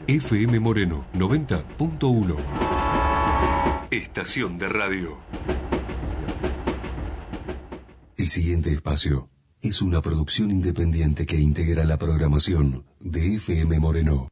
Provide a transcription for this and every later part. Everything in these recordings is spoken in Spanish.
FM Moreno 90.1. Estación de radio. El siguiente espacio es una producción independiente que integra la programación de FM Moreno.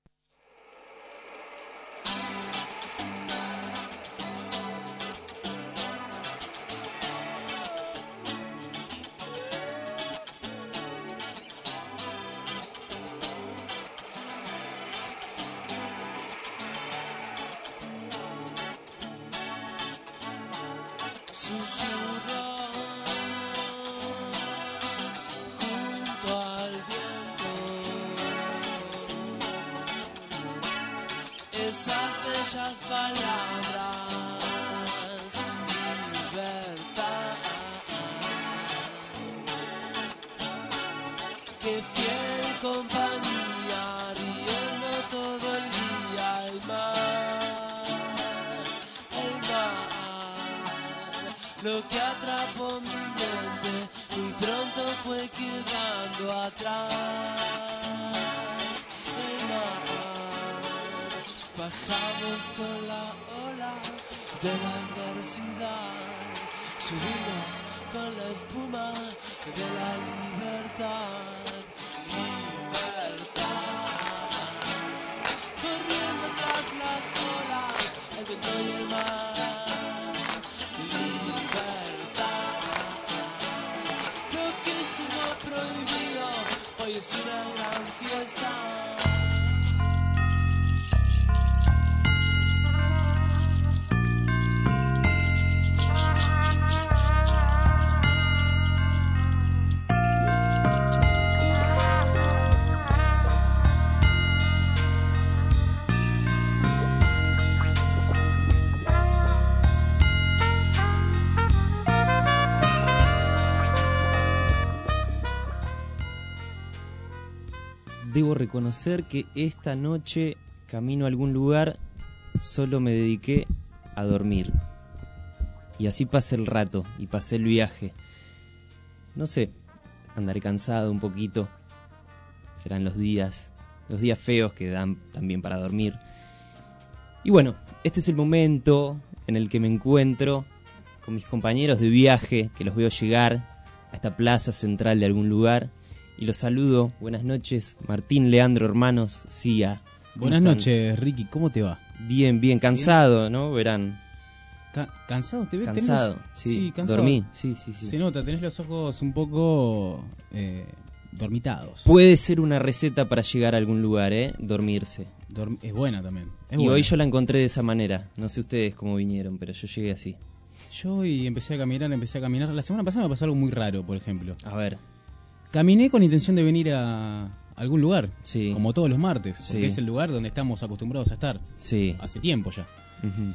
Debo reconocer que esta noche, camino a algún lugar, solo me dediqué a dormir. Y así pasé el rato y pasé el viaje. No sé, andaré cansado un poquito. Serán los días feos que dan también para dormir. Y bueno, este es el momento en el que me encuentro con mis compañeros de viaje, que los veo llegar a esta plaza central de algún lugar. Y los saludo. Buenas noches, Martín, Leandro, hermanos, Cia. Buenas noches, Ricky, ¿cómo te va? Bien, cansado, ¿no? Verán. ¿Cansado? ¿Te ves? Cansado, sí, cansado. Dormí, sí. Se nota, tenés los ojos un poco dormitados. Puede ser una receta para llegar a algún lugar, dormirse. Es buena también. Hoy yo la encontré de esa manera. No sé ustedes cómo vinieron, pero yo llegué así. Yo hoy empecé a caminar. La semana pasada me pasó algo muy raro, por ejemplo. A ver. Caminé con intención de venir a algún lugar, sí, como todos los martes, porque sí, es el lugar donde estamos acostumbrados a estar, sí, hace tiempo ya. Uh-huh.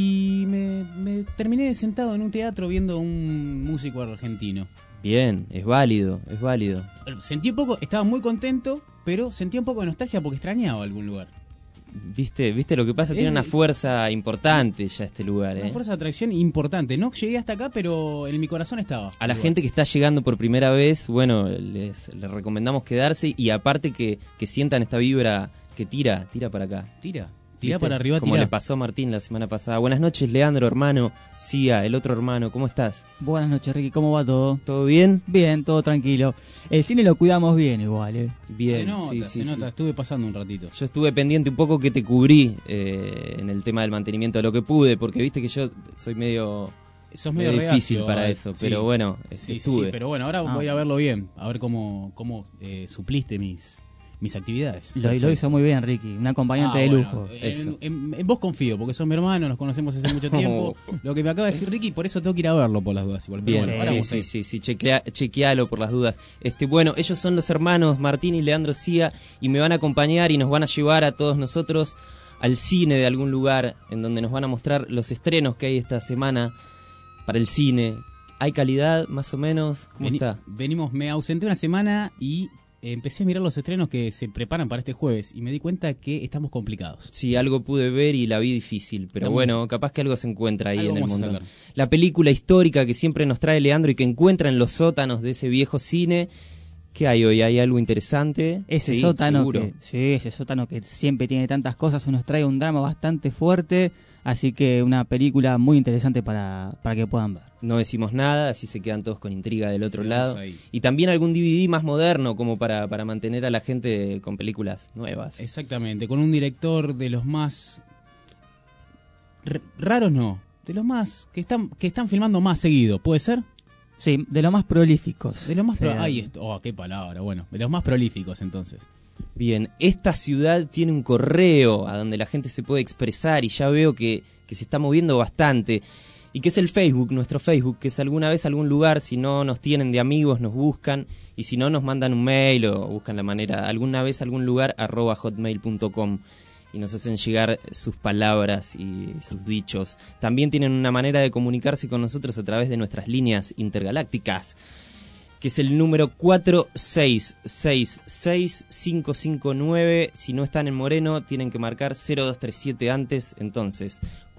Y me terminé sentado en un teatro viendo un músico argentino. Bien, es válido. Sentí un poco, estaba muy contento, pero sentí un poco de nostalgia porque extrañaba algún lugar. ¿Viste lo que pasa? Tiene una fuerza importante ya este lugar. Una fuerza de atracción importante. No llegué hasta acá, pero en mi corazón estaba. A la gente que está llegando por primera vez, bueno, les recomendamos quedarse y aparte que sientan esta vibra que tira para acá. Tira para arriba, como le pasó a Martín la semana pasada. Buenas noches, Leandro, hermano. Cia, el otro hermano, ¿cómo estás? Buenas noches, Ricky, ¿cómo va todo? ¿Todo bien? Bien, todo tranquilo. El cine lo cuidamos bien igual, Bien, se nota, estuve pasando un ratito. Yo estuve pendiente un poco que te cubrí en el tema del mantenimiento de lo que pude, porque viste que yo soy medio difícil reacio, para eso, pero bueno, estuve. Sí, pero bueno, ahora voy a verlo bien, a ver cómo supliste mis actividades. Lo hizo muy bien, Ricky, un acompañante de lujo. En vos confío, porque sos mi hermano, nos conocemos hace mucho tiempo. Lo que me acaba de decir Ricky, por eso tengo que ir a verlo por las dudas. Igual. Bien, bueno, sí, chequealo por las dudas. Bueno, ellos son los hermanos Martín y Leandro Cia y me van a acompañar y nos van a llevar a todos nosotros al cine de algún lugar en donde nos van a mostrar los estrenos que hay esta semana para el cine. ¿Hay calidad, más o menos? ¿Cómo está? Me ausenté una semana y empecé a mirar los estrenos que se preparan para este jueves y me di cuenta que estamos complicados. Sí, algo pude ver y la vi difícil, pero bueno, capaz que algo se encuentra ahí en el montón. La película histórica que siempre nos trae Leandro y que encuentra en los sótanos de ese viejo cine ¿Qué hay hoy? ¿Hay algo interesante? Ese Sí, sótano seguro. ese sótano que siempre tiene tantas cosas, nos trae un drama bastante fuerte, así que una película muy interesante para que puedan ver. No decimos nada, así se quedan todos con intriga del otro Quedamos lado. ahí. Y también algún DVD más moderno, como para mantener a la gente con películas nuevas. Exactamente, con un director de los más raros, no, de los más que están filmando más seguido, ¿puede ser? Sí, de los más prolíficos. De los más Sí, qué palabra, bueno, de los más prolíficos entonces. Bien, esta ciudad tiene un correo a donde la gente se puede expresar y ya veo que se está moviendo bastante. Y que es el Facebook, nuestro Facebook, que es alguna vez algún lugar, si no nos tienen de amigos, nos buscan, y si no nos mandan un mail o buscan la manera, alguna vez algún lugar, @hotmail.com, y nos hacen llegar sus palabras y sus dichos. También tienen una manera de comunicarse con nosotros a través de nuestras líneas intergalácticas, que es el número 4666-559. Si no están en Moreno, tienen que marcar 0237 antes. Entonces,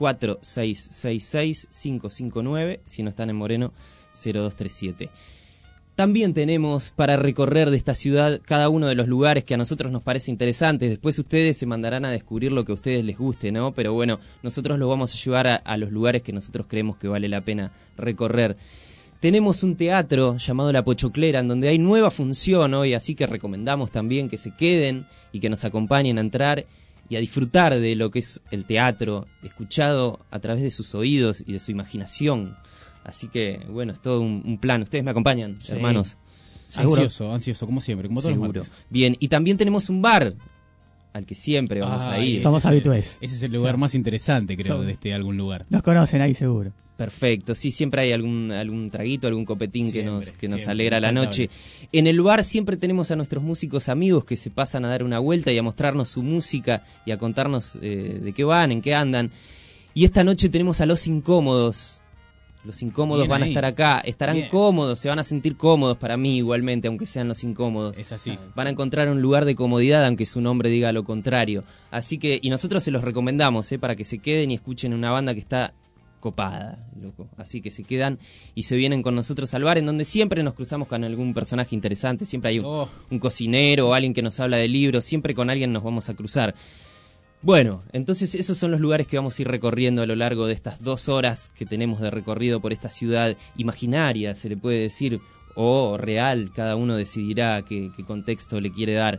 4666-559. Si no están en Moreno, 0237. También tenemos para recorrer de esta ciudad cada uno de los lugares que a nosotros nos parece interesantes. Después ustedes se mandarán a descubrir lo que a ustedes les guste, ¿no? Pero bueno, nosotros los vamos a llevar a los lugares que nosotros creemos que vale la pena recorrer. Tenemos un teatro llamado La Pochoclera, en donde hay nueva función hoy, así que recomendamos también que se queden y que nos acompañen a entrar y a disfrutar de lo que es el teatro, escuchado a través de sus oídos y de su imaginación. Así que, bueno, es todo un plan. ¿Ustedes me acompañan, Sí. hermanos? ¿Seguro? Ansioso, como siempre, como todos los Seguro. martes. Bien, y también tenemos un bar al que siempre vamos a ir. Somos habitués. Ese es el lugar más interesante, creo, Somos- de algún lugar. Nos conocen ahí seguro. Perfecto, sí, siempre hay algún traguito, algún copetín que nos Siempre, alegra la infaltable. noche. En el bar siempre tenemos a nuestros músicos amigos que se pasan a dar una vuelta y a mostrarnos su música y a contarnos de qué van, en qué andan. Y esta noche tenemos a Los Incómodos. Los Incómodos Bien van a ahí. estar acá, estarán Bien. cómodos, se van a sentir cómodos para mí igualmente, aunque sean Los Incómodos. Es así. Van a encontrar un lugar de comodidad, aunque su nombre diga lo contrario. Así que, y nosotros se los recomendamos, para que se queden y escuchen una banda que está copada, loco. Así que se quedan y se vienen con nosotros al bar, en donde siempre nos cruzamos con algún personaje interesante. Siempre hay un cocinero o alguien que nos habla de libros, siempre con alguien nos vamos a cruzar. Bueno, entonces esos son los lugares que vamos a ir recorriendo a lo largo de estas 2 horas que tenemos de recorrido por esta ciudad imaginaria, se le puede decir, o real, cada uno decidirá qué contexto le quiere dar.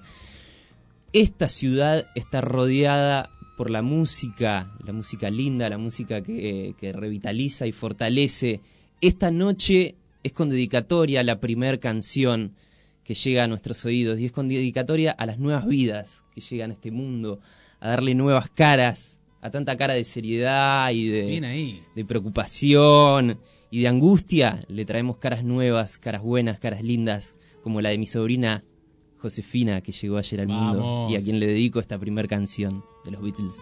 Esta ciudad está rodeada por la música linda, la música que revitaliza y fortalece. Esta noche es con dedicatoria a la primer canción que llega a nuestros oídos, y es con dedicatoria a las nuevas vidas que llegan a este mundo, a darle nuevas caras, a tanta cara de seriedad y Bien ahí. de preocupación y de angustia. Le traemos caras nuevas, caras buenas, caras lindas, como la de mi sobrina Josefina, que llegó ayer al mundo Vamos. y a quien le dedico esta primer canción de los Beatles.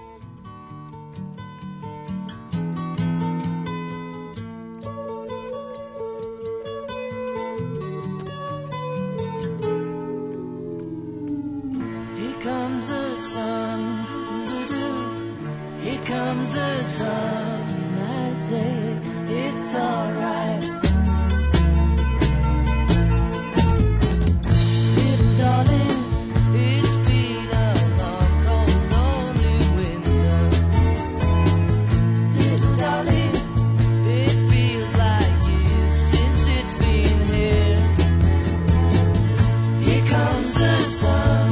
Here comes the sun, here comes the sun, I say it's alright. Little darling, it's been a long, cold, lonely winter. Little darling, it feels like years since it's been here. Here comes the sun.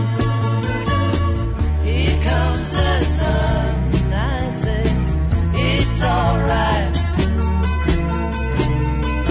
Here comes the sun, I say, it's alright.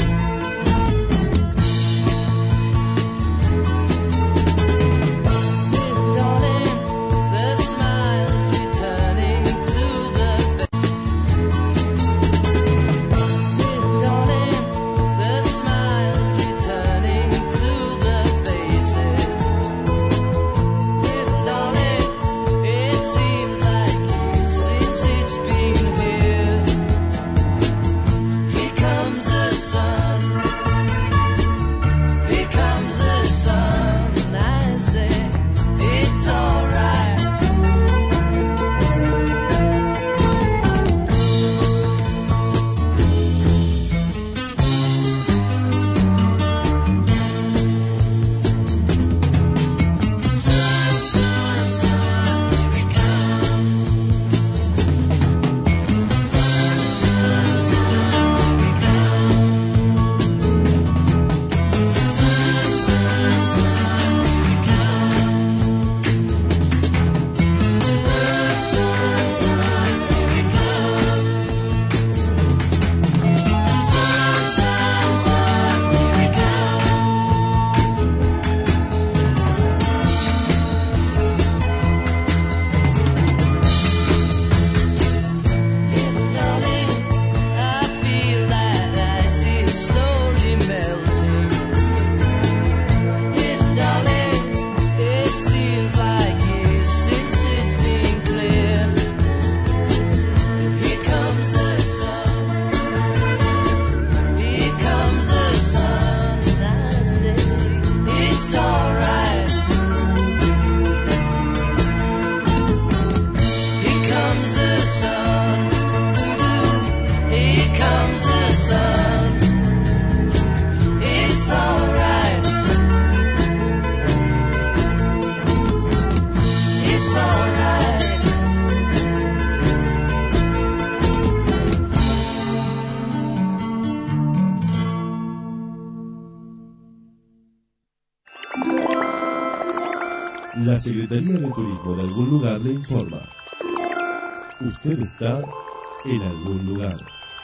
La Secretaría de Turismo de algún lugar le informa. Usted está en algún lugar.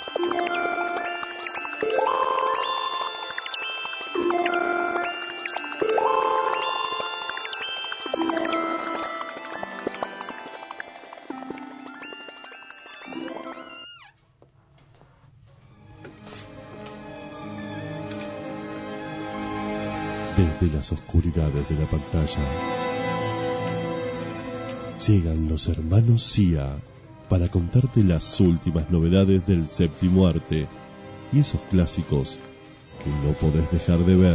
Desde las oscuridades de la pantalla llegan los hermanos Sia para contarte las últimas novedades del séptimo arte y esos clásicos que no podés dejar de ver.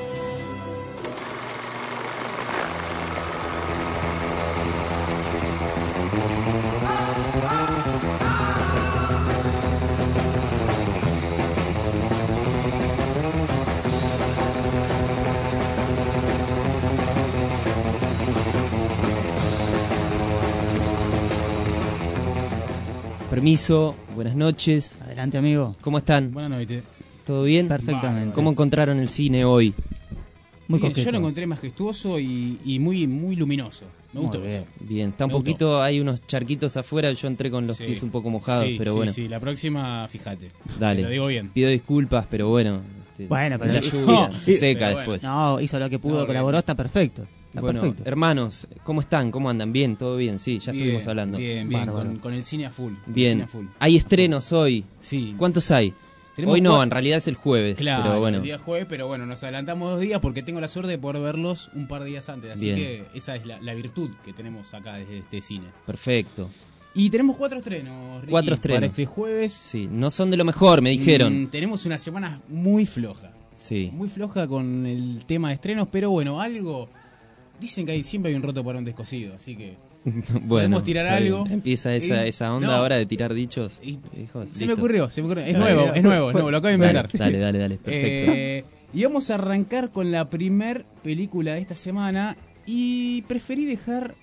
Permiso, buenas noches. Adelante, amigo. ¿Cómo están? Buenas noches. ¿Todo bien? Perfectamente. ¿Cómo encontraron el cine hoy? Muy Bien, coqueto. yo lo encontré majestuoso y muy luminoso. Me Muy gustó. bien. Bien, está un Me gustó. poquito, hay unos charquitos afuera, yo entré con los Sí. pies un poco mojados, Sí, pero sí, bueno, sí, la próxima, fíjate. dale. Te lo digo bien. Pido disculpas, pero bueno. Bueno, pero- la lluvia No, se sí, seca pero después. No, hizo lo que pudo, No, colaboró, está perfecto. Está Bueno, perfecto. hermanos, ¿cómo están? ¿Cómo andan? Bien, todo bien, sí, ya Bien, estuvimos hablando. Bien, bien, Bárbaro. con el cine a full. con el Bien. cine a full. Hay estrenos hoy. Sí. ¿Cuántos hay? Tenemos Hoy no, cuatro. en realidad es el jueves, Claro, pero bueno. el día jueves, pero bueno, nos adelantamos 2 días porque tengo la suerte de poder verlos un par de días antes. Así Bien. que esa es la virtud que tenemos acá desde este cine. Perfecto. Y tenemos 4 estrenos, Ricky, 4 estrenos. para este jueves. Sí, no son de lo mejor, me dijeron. Tenemos una semana muy floja. Sí. Muy floja con el tema de estrenos, pero bueno, algo... Dicen que siempre hay un roto para un descosido, así que... Bueno, podemos tirar está algo. bien. Empieza esa onda No. ahora de tirar dichos. Y- Hijo, Se me listo. ocurrió, se me ocurrió. Es Dale. nuevo, es nuevo, lo acabo de inventar. Dale, perfecto. Y vamos a arrancar con la primer película de esta semana y preferí dejar...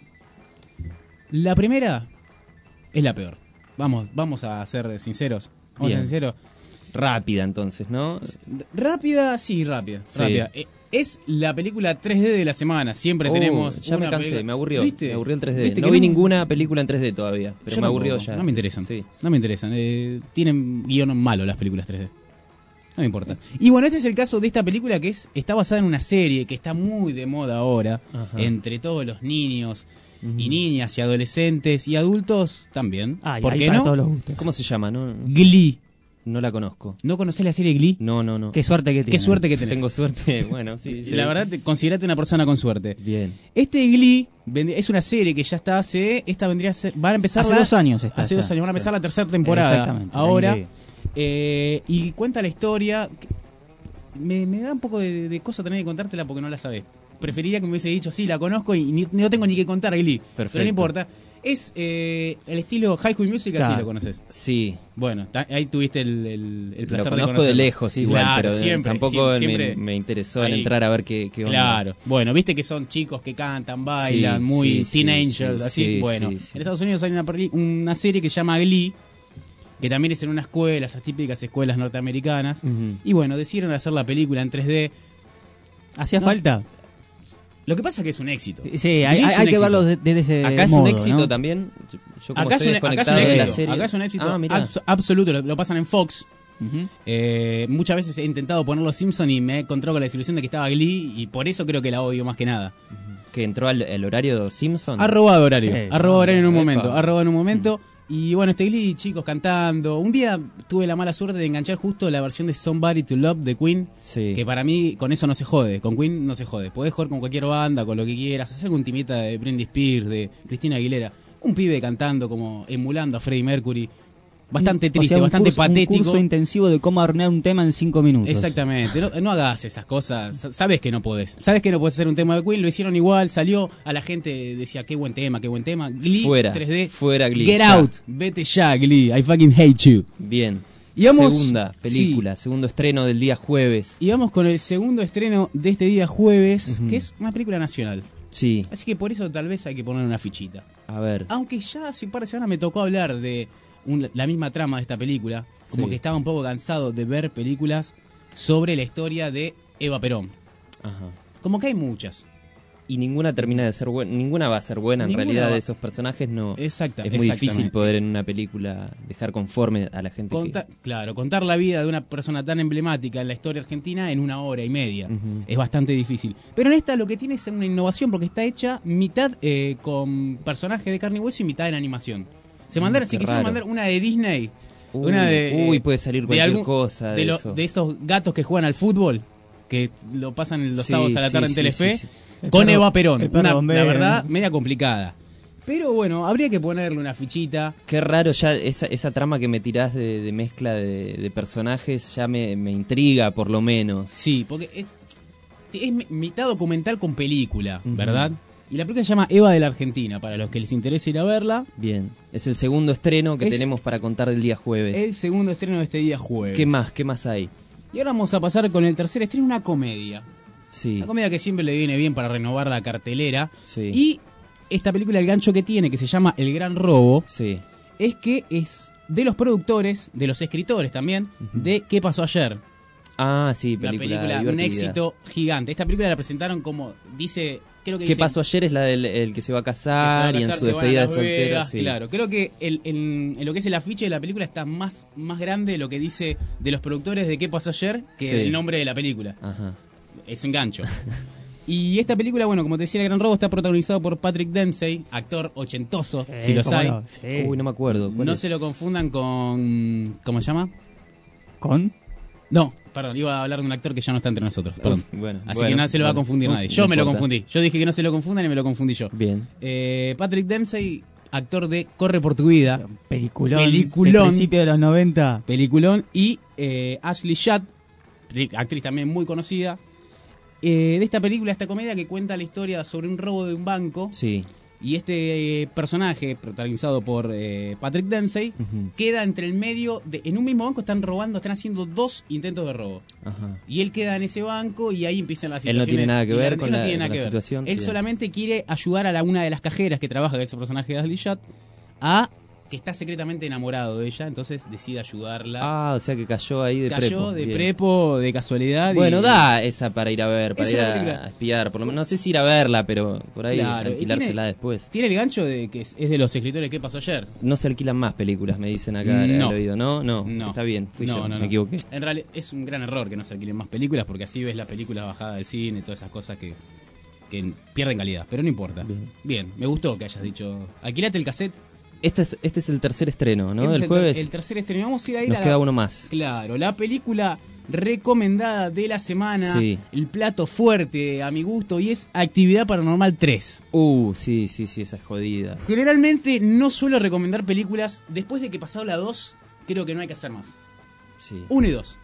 La primera es la peor. Vamos a ser sinceros. Vamos a Bien. ser sinceros. Rápida entonces, ¿no? Rápida, sí, rápida. Sí. rápida. Es la película 3D de la semana. Siempre tenemos. Ya me una cansé, película- me aburrió. ¿Viste? Me aburrió el 3D. ¿Viste No que vi ninguna película en 3D todavía, pero Yo me aburrió tampoco, ya. No me interesan. Sí. No me interesan. Tienen guión malo las películas 3D. No me importa. Y bueno, este es el caso de esta película que está basada en una serie que está muy de moda ahora Ajá. entre todos los niños Ujú. y niñas y adolescentes y adultos también. Ah, y ¿Por hay qué para no? todos los gustos. ¿Cómo se llama? No Glee. la conozco. ¿No conocés la serie Glee? No. Qué suerte que tiene. Qué suerte que tenés. Tengo suerte. Bueno, sí. La verdad, considerate una persona con suerte. Bien. Este Glee es una serie que ya está esta vendría a ser, van a empezar Hace 2 años está. hace ya. 2 años, van a empezar la tercera temporada Exactamente. ahora. Ahí Y cuenta la historia. Me da un poco de cosa tener que contártela porque no la sabés. Preferiría que me hubiese dicho, sí, la conozco y no tengo ni que contar Glee. Perfecto. Pero no importa. Es el estilo High School Musical, Claro. así lo conoces. Sí. Bueno, ahí tuviste el Lo placer de conozco conocerlo. de lejos Sí, igual, claro, pero siempre, tampoco siempre. me interesó en Ahí. entrar a ver qué onda. Claro, bueno, viste que son chicos que cantan, bailan, Sí, muy sí, teen sí, angels, sí, así. sí, Bueno, sí, sí. en Estados Unidos hay una serie que se llama Glee, que también es en una escuela, esas típicas escuelas norteamericanas. Ujú. Y bueno, decidieron hacer la película en 3D. ¿Hacía No. falta? Lo que pasa es que es un éxito. Sí, Glee hay es un que éxito. verlo desde ese Acá es modo, un éxito ¿no? también. Yo como Acá es estoy un desconectado de la éxito. serie. Acá es un éxito Ah, mirá. absoluto. Lo pasan en Fox. Ujú. Muchas veces he intentado poner Los Simpsons y me he encontrado con la desilusión de que estaba Glee y por eso creo que la odio más que nada. Que entró el horario de Simpson. Ha robado horario. Sí. Ha robado horario en un Epa. momento. Ha robado en un momento. Y bueno, este Glee, chicos cantando. Un día tuve la mala suerte de enganchar justo la versión de Somebody to Love de Queen. Sí. Que para mí con eso no se jode. Con Queen no se jode. Podés jugar con cualquier banda, con lo que quieras. Hacer un timita de Britney Spears, de Cristina Aguilera. Un pibe cantando como emulando a Freddie Mercury. Bastante O triste, sea, un bastante curso- patético. Un curso intensivo de cómo arruinar un tema en 5 minutos. Exactamente, no hagas esas cosas, sabes que no podés, sabes que no podés hacer un tema de Queen, lo hicieron igual, salió, a la gente decía qué buen tema, Glee, Fuera, 3D, fuera Glee, Get ya. out, vete ya Glee, I fucking hate you. Bien. Y vamos- Segunda película, segundo estreno del día jueves. Y vamos con el segundo estreno de este día jueves, Ujú. que es una película nacional, Sí, así que por eso tal vez hay que poner una fichita. a ver. Aunque ya hace un par de semanas me tocó hablar de la misma trama de esta película, como Sí. que estaba un poco cansado de ver películas sobre la historia de Eva Perón. Ajá. Como que hay muchas. y ninguna termina de ser buena, ninguna va a ser buena en Ninguna realidad va- de esos personajes, no. Exacta- Es muy difícil exactamente. poder en una película dejar conforme a la gente Claro, contar la vida de una persona tan emblemática en la historia argentina en 1 hora y media. Ujú. Es bastante difícil. Pero en esta lo que tiene es una innovación porque está hecha mitad con personajes de carne y hueso y mitad en animación. Se mandaron, si qué quisieron raro. mandar una de Disney, Uy, una de... uy, puede salir de cualquier cosa de eso. de esos gatos que juegan al fútbol, que lo pasan los Sí, sábados a la tarde sí, en Telefe, sí, sí. con El perro- Eva Perón. el perro La bombero, verdad, ¿no? media complicada. Pero bueno, habría que ponerle una fichita. Qué raro ya esa trama que me tirás de mezcla de personajes ya me intriga por lo menos. Sí, porque es mitad documental con película, Ujú. ¿verdad? Y la película se llama Eva de la Argentina, para los que les interese ir a verla. Bien, es el segundo estreno que Es- tenemos para contar del día jueves. El segundo estreno de este día jueves. ¿Qué más hay? Y ahora vamos a pasar con el tercer estreno, una comedia. Sí, Una comedia que siempre le viene bien para renovar la cartelera. sí, Y esta película, el gancho que tiene, que se llama El Gran Robo, sí. es que es de los productores, de los escritores también, de ¿Qué pasó ayer? Ah, sí, La película, un divertida. éxito gigante. Esta película la presentaron como, dice, creo que ¿Qué dice, pasó ayer? Es la del el que se va a que se va casar a y en casar, su se van a despedida de Las soltero. Vegas, Sí. Claro, creo que en lo que es el afiche de la película está más grande lo que dice de los productores de ¿Qué pasó ayer? Que Sí. el nombre de la película. Ajá. Es un gancho. Y esta película, bueno, como te decía, El Gran Robo está protagonizado por Patrick Dempsey, actor ochentoso, si los cómo hay. no, sí. Uy, no me acuerdo. ¿Cuál No es? se lo confundan con... ¿Cómo se llama? ¿Con? No, perdón, iba a hablar de un actor que ya no está entre nosotros, perdón. Bueno, Así bueno, que no se lo va a bueno. confundir No, nadie. no Yo me lo importa. confundí. Yo dije que no se lo confundan y me lo confundí yo. Bien. Patrick Dempsey, actor de Corre por tu vida, Peliculón. Peliculón. Del principio de los 90. peliculón, y Ashley Judd, actriz también muy conocida, de esta película, esta comedia que cuenta la historia sobre un robo de un banco. Sí. Y este personaje, protagonizado por Patrick Dempsey, Ujú. queda entre el medio en un mismo banco están haciendo 2 intentos de robo. Ajá. Y él queda en ese banco y ahí empiezan las Él no situaciones. tiene nada que ver Él con no la- tiene nada con la que ver. situación. Él Bien. solamente quiere ayudar a una de las cajeras que trabaja, que es el personaje de Ashley Judd, a que está secretamente enamorado de ella, entonces decide ayudarla. Ah, o sea que cayó ahí de Cayó prepo. de Bien. prepo, de casualidad. Bueno, y- da esa para ir a ver, para Es ir una a película. espiar. Por lo menos, no sé si ir a verla, pero por ahí Claro, y alquilársela tiene- después. Tiene el gancho de que es de los escritores ¿Qué pasó ayer? No se alquilan más películas, me dicen acá No. al oído. ¿No? No, No. está bien, fui No, yo, no, me no. equivoqué. En realidad es un gran error que no se alquilen más películas porque así ves las películas bajadas del cine, todas esas cosas que pierden calidad, pero no importa. Bien. Me gustó que hayas dicho, alquilate el cassette. Este es el tercer estreno, ¿no? Este es Del jueves. el tercer estreno. Vamos a ir a ir Nos a queda la, uno más. Claro, la película recomendada de la semana, Sí. el plato fuerte a mi gusto, y es Actividad Paranormal 3. Sí, esa es jodida. Generalmente no suelo recomendar películas después de que pasado la 2, creo que no hay que hacer más. Sí. 1 y 2.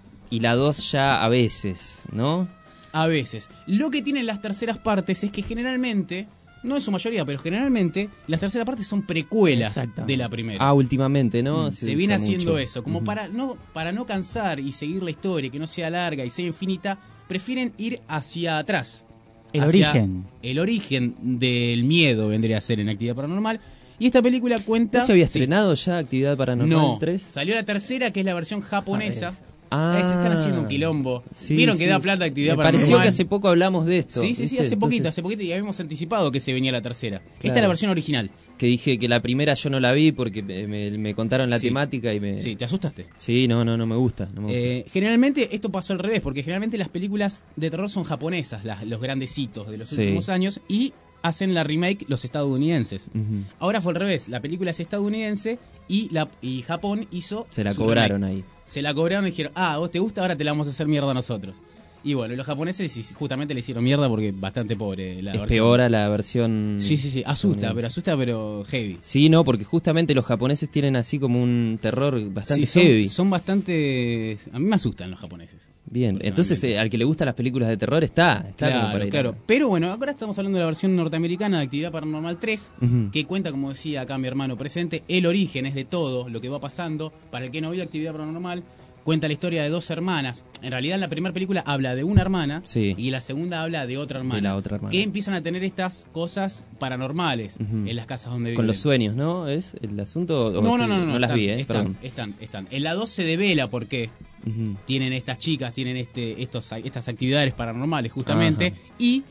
Y la 2 ya a veces, ¿no? A veces. Lo que tienen las terceras partes es que generalmente, no en su mayoría, pero generalmente, las terceras partes son precuelas Exactamente. de la primera. Ah, últimamente, ¿no? Se viene usa haciendo mucho. eso. Como Ujú. para no cansar y seguir la historia, que no sea larga y sea infinita, prefieren ir hacia atrás. El Hacia origen. El origen del miedo vendría a ser en Actividad Paranormal. Y esta película cuenta... ¿No se había Sí. estrenado ya Actividad Paranormal No, 3? salió la tercera, que es la versión japonesa. Ah, Se están haciendo un quilombo. Sí, Vieron que sí, da sí. plata Actividad Me Paranormal. pareció que hace poco hablamos de esto. Sí, ¿viste? hace Entonces, poquito, y habíamos anticipado que se venía la tercera. Esta Claro. es la versión original. Que dije que la primera yo no la vi porque me contaron la Sí. temática y me... Sí, te asustaste. Sí, no me gusta. No me gusta. Generalmente esto pasó al revés, porque generalmente las películas de terror son japonesas, los grandes hitos de los Sí. últimos años, y hacen la remake los estadounidenses. Ujú. Ahora fue al revés, la película es estadounidense y Japón hizo... Se la su cobraron remake. ahí. Se la cobraron y dijeron, vos te gusta, ahora te la vamos a hacer mierda nosotros. Y bueno, los japoneses justamente le hicieron mierda porque bastante pobre la Es versión. peor a la versión... Sí, asusta, estadounidense. pero heavy. Sí, no, porque justamente los japoneses tienen así como un terror bastante Sí, heavy. son bastante... A mí me asustan los japoneses. Bien, entonces personalmente. al que le gustan las películas de terror está como para Claro, ir a- claro. Pero bueno, ahora estamos hablando de la versión norteamericana de Actividad Paranormal 3, Ujú. que cuenta, como decía acá mi hermano presente, el origen es de todo lo que va pasando. Para el que no vio Actividad Paranormal, cuenta la historia de 2 hermanas. En realidad, en la primera película habla de una hermana Sí. y la segunda habla de otra hermana. De la otra hermana. Que empiezan a tener estas cosas paranormales Ujú. en las casas donde viven. Con los sueños, ¿no? ¿Es el asunto? ¿O No, estoy- no las están, vi, están, perdón. están. En la 2 se devela por qué Ujú. tienen estas chicas, tienen estas actividades paranormales justamente, Ajá. y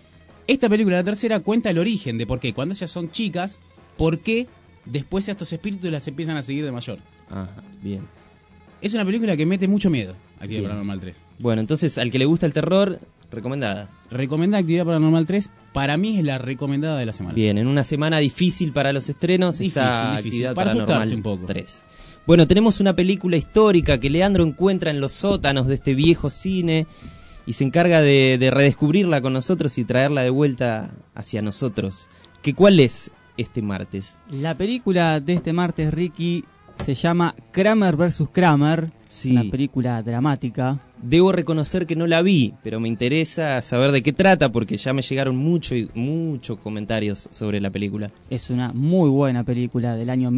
Esta película, la tercera, cuenta el origen de por qué, cuando ellas son chicas, por qué después estos espíritus las empiezan a seguir de mayor. Ajá, bien. Es una película que mete mucho miedo, Actividad Bien. Paranormal 3. Bueno, entonces al que le gusta el terror, recomendada. Recomendada Actividad Paranormal 3, para mí es la recomendada de la semana. Bien, en una semana difícil para los estrenos, Difícil, está difícil, Actividad para Paranormal asustarse un poco. 3. Bueno, tenemos una película histórica que Leandro encuentra en los sótanos de este viejo cine y se encarga de redescubrirla con nosotros y traerla de vuelta hacia nosotros. ¿Cuál es este martes? La película de este martes, Ricky, se llama Kramer vs. Kramer. Sí. Una película dramática. Debo reconocer que no la vi, pero me interesa saber de qué trata porque ya me llegaron muchos comentarios sobre la película. Es una muy buena película del año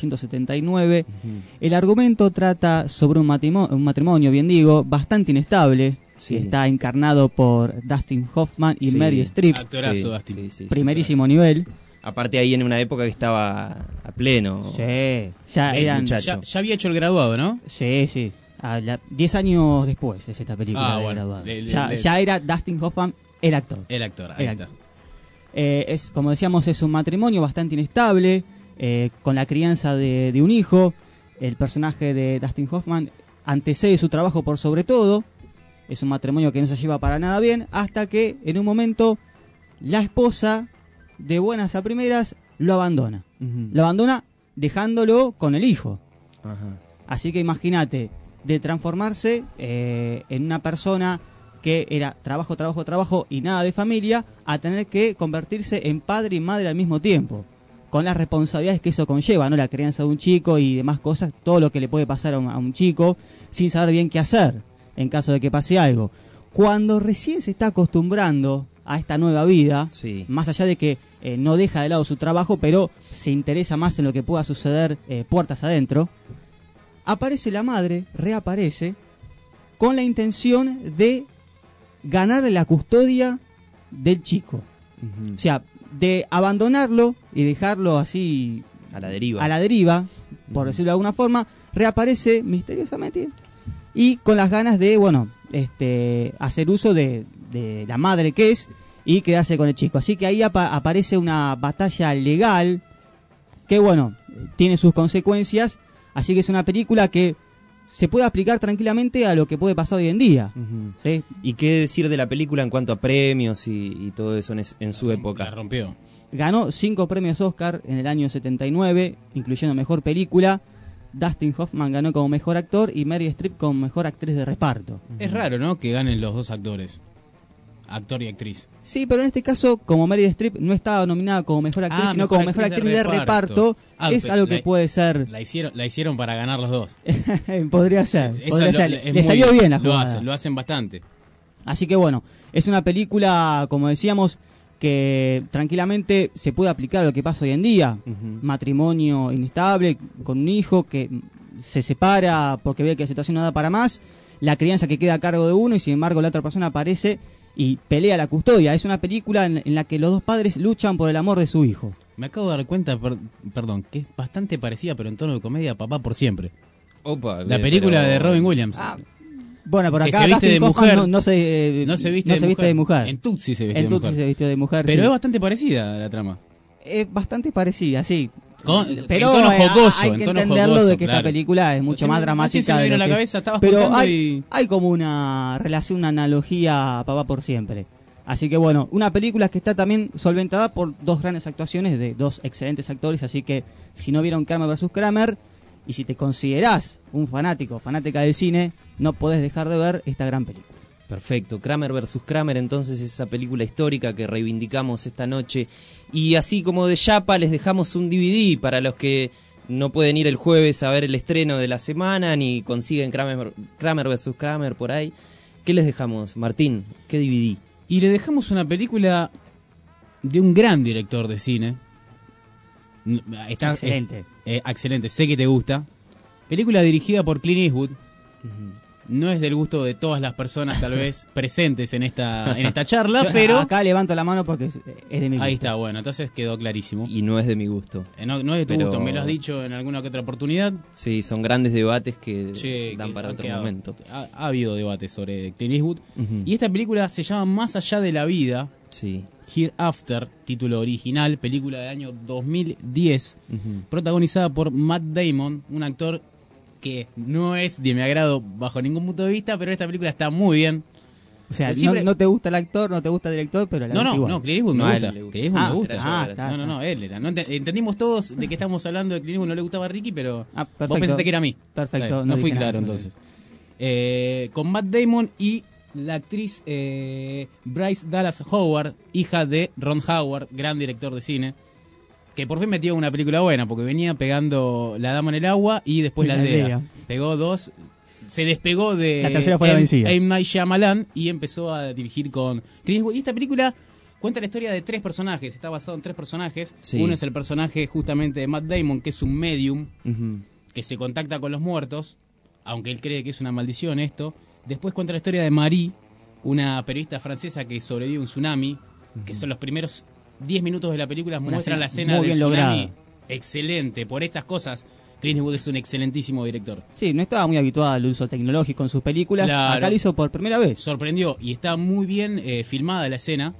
1979. El argumento trata sobre un matrimonio, bien digo, bastante inestable. Sí. Está encarnado por Dustin Hoffman y Sí. Meryl Streep. Actorazo, Dustin. Primerísimo nivel. Aparte ahí en una época que estaba a pleno. Sí, ya El eran... muchacho. Ya había hecho el graduado, ¿no? Sí. 10 años después es esta película. Ah, de bueno. graduado. Le- Ya era Dustin Hoffman el actor. El actor, ahí El está. actor. Es, como decíamos, es un matrimonio bastante inestable, con la crianza de un hijo. El personaje de Dustin Hoffman antecede su trabajo por sobre todo. Es un matrimonio que no se lleva para nada bien, hasta que en un momento la esposa, de buenas a primeras, lo abandona. Ujú. Lo abandona dejándolo con el hijo. Ajá. Así que imagínate, de transformarse en una persona que era trabajo y nada de familia, a tener que convertirse en padre y madre al mismo tiempo, con las responsabilidades que eso conlleva, ¿no? La crianza de un chico y demás cosas, todo lo que le puede pasar a un chico, sin saber bien qué hacer en caso de que pase algo. Cuando recién se está acostumbrando a esta nueva vida, Sí. más allá de que no deja de lado su trabajo, pero se interesa más en lo que pueda suceder puertas adentro, aparece la madre, reaparece, con la intención de ganarle la custodia del chico. Ujú. O sea, de abandonarlo y dejarlo así A la deriva. a la deriva, por Ujú. decirlo de alguna forma, reaparece misteriosamente y con las ganas de, hacer uso de la madre que es y quedarse con el chico. Así que ahí aparece una batalla legal que, tiene sus consecuencias. Así que es una película que se puede aplicar tranquilamente a lo que puede pasar hoy en día. Ujú. ¿Sí? ¿Y qué decir de la película en cuanto a premios y todo eso en su La época? rompió. Ganó 5 premios Oscar en el año 79, incluyendo Mejor Película. Dustin Hoffman ganó como Mejor Actor y Meryl Streep como Mejor Actriz de Reparto. Es raro, ¿no? Que ganen los dos actores. Actor y actriz. Sí, pero en este caso, como Meryl Streep no estaba nominada como Mejor Actriz, sino como Mejor Actriz de Reparto, es pero algo que puede ser... La hicieron para ganar los dos. podría ser. Esa Podría ser. es Le muy- salió bien la lo jugada. lo hacen bastante. Así que es una película, como decíamos, que tranquilamente se puede aplicar a lo que pasa hoy en día. Ujú. Matrimonio inestable, con un hijo que se separa porque ve que la situación no da para más, la crianza que queda a cargo de uno y sin embargo la otra persona aparece y pelea la custodia. Es una película en la que los dos padres luchan por el amor de su hijo. Me acabo de dar cuenta, perdón, que es bastante parecida, pero en tono de comedia, Papá por Siempre. Opa, La película pero- de Robin Williams. Bueno, por Que acá se viste Dustin de Hoffman mujer. no se viste de mujer. En Tutsi se viste En de Tutsi mujer. se vistió de mujer. Pero sí. es bastante parecida la trama. Es bastante parecida, sí. en Pero tono jocoso, hay en que tono entenderlo jocoso, de que esta claro. película es mucho Sí, más así dramática. se me de vino lo a la que cabeza, es. estabas Pero contando hay, y- hay como una relación, una analogía a Papá por Siempre. Así que una película que está también solventada por dos grandes actuaciones de dos excelentes actores. Así que si no vieron Kramer vs. Kramer y si te considerás un fanática del cine, no podés dejar de ver esta gran película. Perfecto, Kramer vs. Kramer, entonces esa película histórica que reivindicamos esta noche. Y así como de Yapa les dejamos un DVD para los que no pueden ir el jueves a ver el estreno de la semana ni consiguen Kramer vs. Kramer por ahí. ¿Qué les dejamos, Martín? ¿Qué DVD? Y le dejamos una película de un gran director de cine. Excelente. Excelente, sé que te gusta. Película dirigida por Clint Eastwood. no es del gusto de todas las personas tal vez presentes en esta charla, Yo pero acá levanto la mano porque es de mi gusto. ahí está, bueno, entonces quedó clarísimo. Y no es de mi gusto. No es de tu Pero- gusto, me lo has dicho en alguna que otra oportunidad. Sí, son grandes debates que Che, dan que- para otro que momento. Ha habido debate sobre Clint Eastwood. Ujú. Y esta película se llama Más allá de la vida, Sí. Hereafter, título original, película del año 2010, Ujú. protagonizada por Matt Damon, un actor que no es de mi agrado bajo ningún punto de vista, pero esta película está muy bien. O sea, Siempre- no te gusta el actor, no te gusta el director, pero la No, ves no, igual. no, Clint Eastwood No, a me él gusta. le gusta. Clint Eastwood me gusta. está. No, él era. Entendimos todos de que estamos hablando de Clint Eastwood, no le gustaba a Ricky, pero Perfecto. vos pensaste que era a mí. Perfecto, Está bien, no no fui dije claro nada. entonces. Con Matt Damon y la actriz Bryce Dallas Howard, hija de Ron Howard, gran director de cine, que por fin metió una película buena, porque venía pegando La Dama en el Agua y después La La Aldea. Aldea. Pegó dos, se despegó de La tercera fue la vencida. M. Night Shyamalan y empezó a dirigir con Clint Eastwood. Y esta película cuenta la historia de 3 personajes, está basado en 3 personajes. Sí. Uno es el personaje justamente de Matt Damon, que es un medium, Ujú. que se contacta con los muertos, aunque él cree que es una maldición esto. Después cuenta la historia de Marie, una periodista francesa que sobrevive a un tsunami, que son los primeros 10 minutos de la película, Una muestran la escena escena muy del bien tsunami. lograda. Excelente, por estas cosas Clint Eastwood es un excelentísimo director. Sí, no estaba muy habituado al uso tecnológico en sus películas. Claro. Acá lo hizo por primera vez. Sorprendió y está muy bien filmada la escena.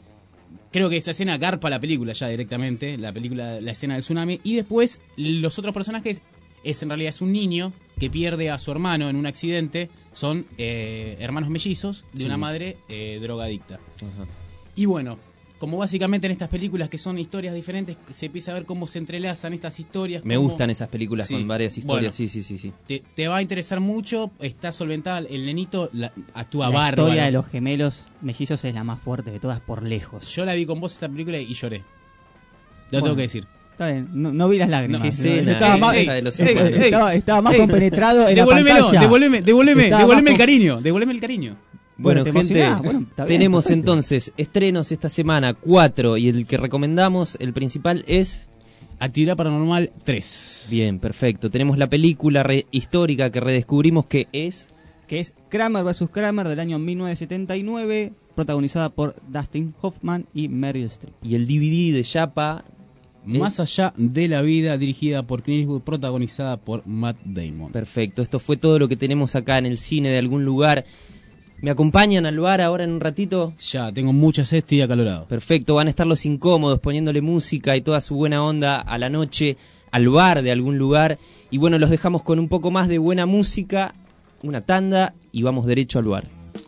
Creo que esa escena garpa la película ya directamente, la escena del tsunami. Y después los otros personajes en realidad es un niño que pierde a su hermano en un accidente. Son hermanos mellizos de Sí. una madre drogadicta. Ajá. Y bueno, como básicamente en estas películas que son historias diferentes, se empieza a ver cómo se entrelazan estas historias. Me cómo- gustan esas películas Sí. con varias historias. Bueno. Sí. Te va a interesar mucho, está solventada, el nenito actúa La bárbaro. historia de los gemelos mellizos es la más fuerte de todas por lejos. Yo la vi con vos esta película y lloré. Lo Bueno. tengo que decir. Está bien, no vi las lágrimas. Qué escena, Estaba más, esa de los hermanos. estaba más compenetrado en la Devuélvemelo, pantalla. devuélveme Estaba el más cariño, devuélveme el cariño. Bueno, ¿te gente, emocionás? Bueno, está bien, tenemos perfecto. entonces estrenos esta semana, 4, y el que recomendamos, el principal es... Actividad Paranormal 3. Bien, perfecto. Tenemos la película histórica que redescubrimos que es... Que es Kramer vs. Kramer del año 1979, protagonizada por Dustin Hoffman y Meryl Streep. Y el DVD de Yapa... Más es- allá de la vida, dirigida por Clint Eastwood, protagonizada por Matt Damon. Perfecto, esto fue todo lo que tenemos acá en el cine de algún lugar. ¿Me acompañan al bar ahora en un ratito? Ya, tengo mucha sed, estoy acalorado. Perfecto, van a estar los incómodos poniéndole música y toda su buena onda a la noche, al bar de algún lugar. Y bueno, los dejamos con un poco más de buena música, una tanda y vamos derecho al bar.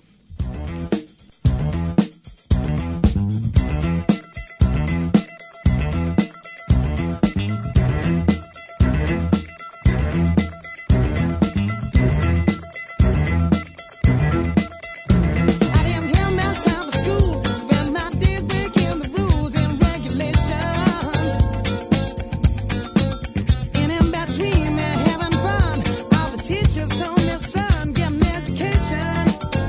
I am here now time for school. Spend my days breaking the rules and regulations. And in between me having fun, all the teachers told me, son, get an education.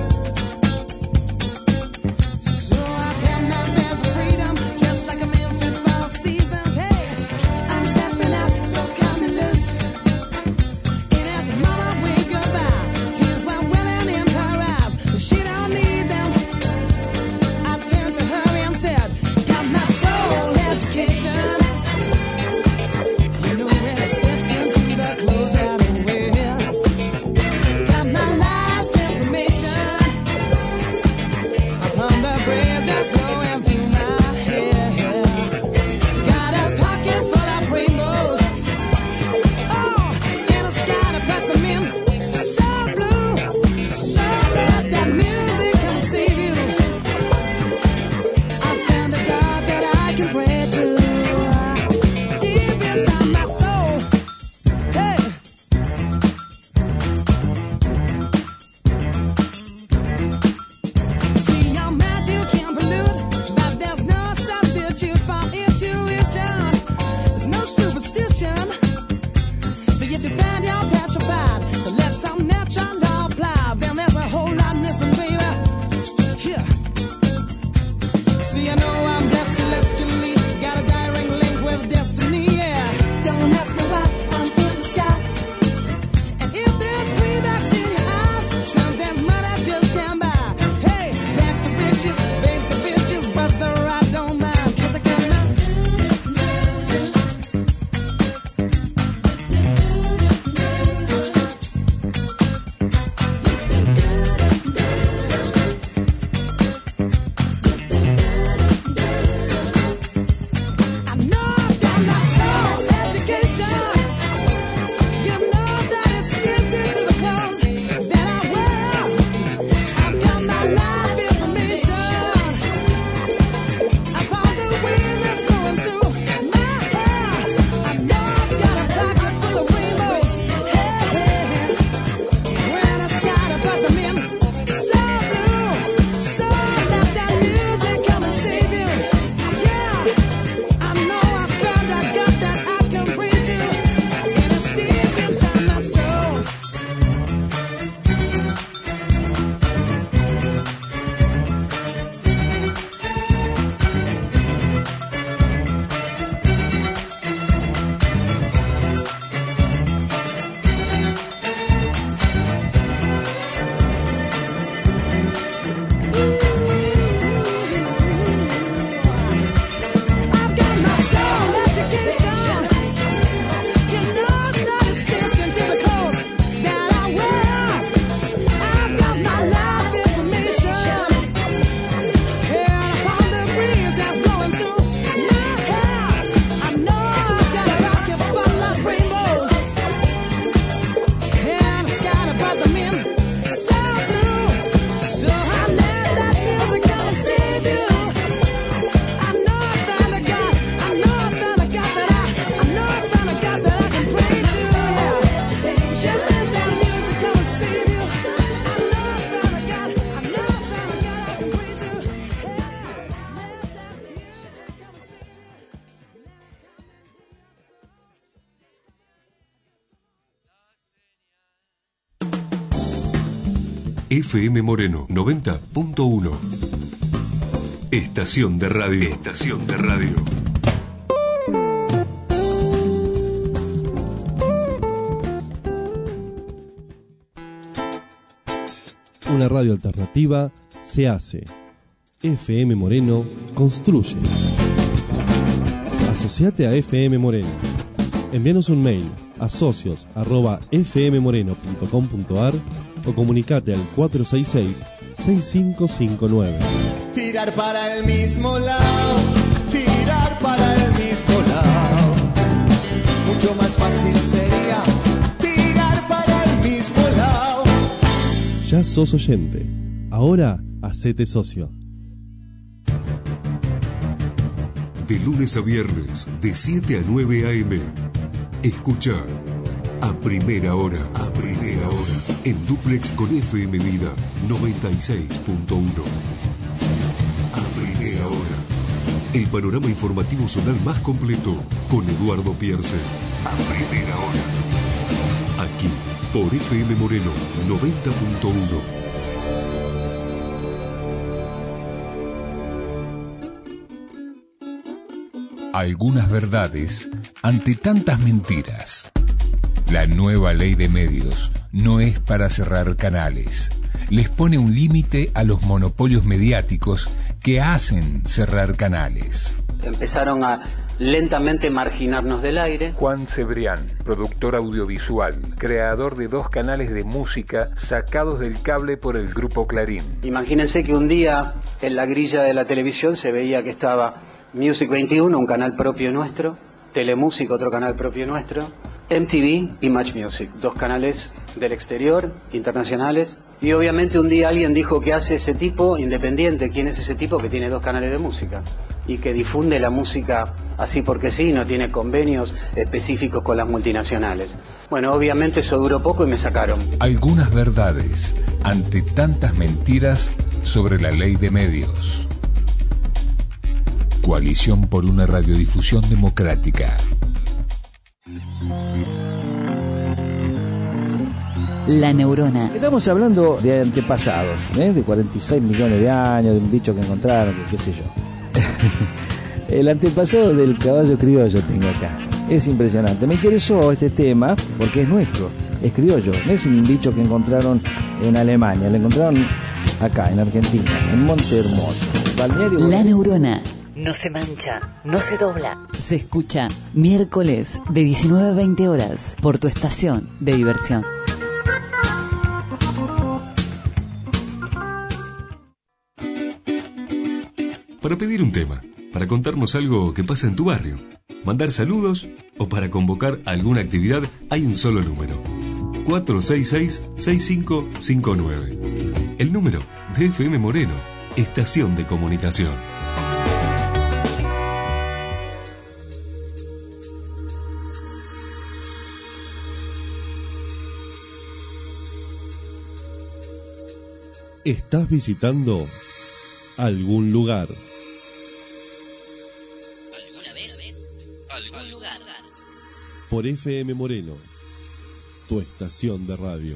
FM Moreno 90.1. Estación de radio. Estación de radio. Una radio alternativa se hace. FM Moreno construye. Asociate a FM Moreno. Envíanos un mail a socios@fmmoreno.com.ar o comunicate al 466-6559. Tirar para el mismo lado, tirar para el mismo lado. Mucho más fácil sería tirar para el mismo lado. Ya sos oyente. Ahora hacete socio. De lunes a viernes, de 7 a 9 a.m. Escucha a primera hora, en dúplex con FM Vida 96.1. A primera hora, el panorama informativo zonal más completo con Eduardo Pierce. A primera hora, aquí por FM Moreno 90.1. Algunas verdades ante tantas mentiras. La nueva ley de medios no es para cerrar canales. Les pone un límite a los monopolios mediáticos que hacen cerrar canales. Empezaron a lentamente marginarnos del aire. Juan Cebrián, productor audiovisual, creador de 2 canales de música sacados del cable por el Grupo Clarín. Imagínense que un día en la grilla de la televisión se veía que estaba Music 21, un canal propio nuestro, Telemusic, otro canal propio nuestro, MTV y Match Music, 2 canales del exterior, internacionales. Y obviamente un día alguien dijo: ¿qué hace ese tipo independiente? ¿Quién es ese tipo que tiene 2 canales de música? Y que difunde la música así porque sí, no tiene convenios específicos con las multinacionales. Bueno, obviamente eso duró poco y me sacaron. Algunas verdades ante tantas mentiras sobre la ley de medios. Coalición por una radiodifusión democrática. La neurona. Estamos hablando de antepasados, de 46 millones de años, de un bicho que encontraron, qué sé yo. El antepasado del caballo criollo tengo acá. Es impresionante. Me interesó este tema porque es nuestro, es criollo. No es un bicho que encontraron en Alemania, lo encontraron acá, en Argentina, en Monte Hermoso. Balneario. La neurona. No se mancha, no se dobla. Se escucha miércoles de 19 a 20 horas por tu estación de diversión. Para pedir un tema, para contarnos algo que pasa en tu barrio, mandar saludos o para convocar alguna actividad, hay un solo número: 466-6559. El número de FM Moreno, estación de comunicación. Estás visitando algún lugar. ¿Alguna vez? ¿Algún lugar? Por FM Moreno, tu estación de radio.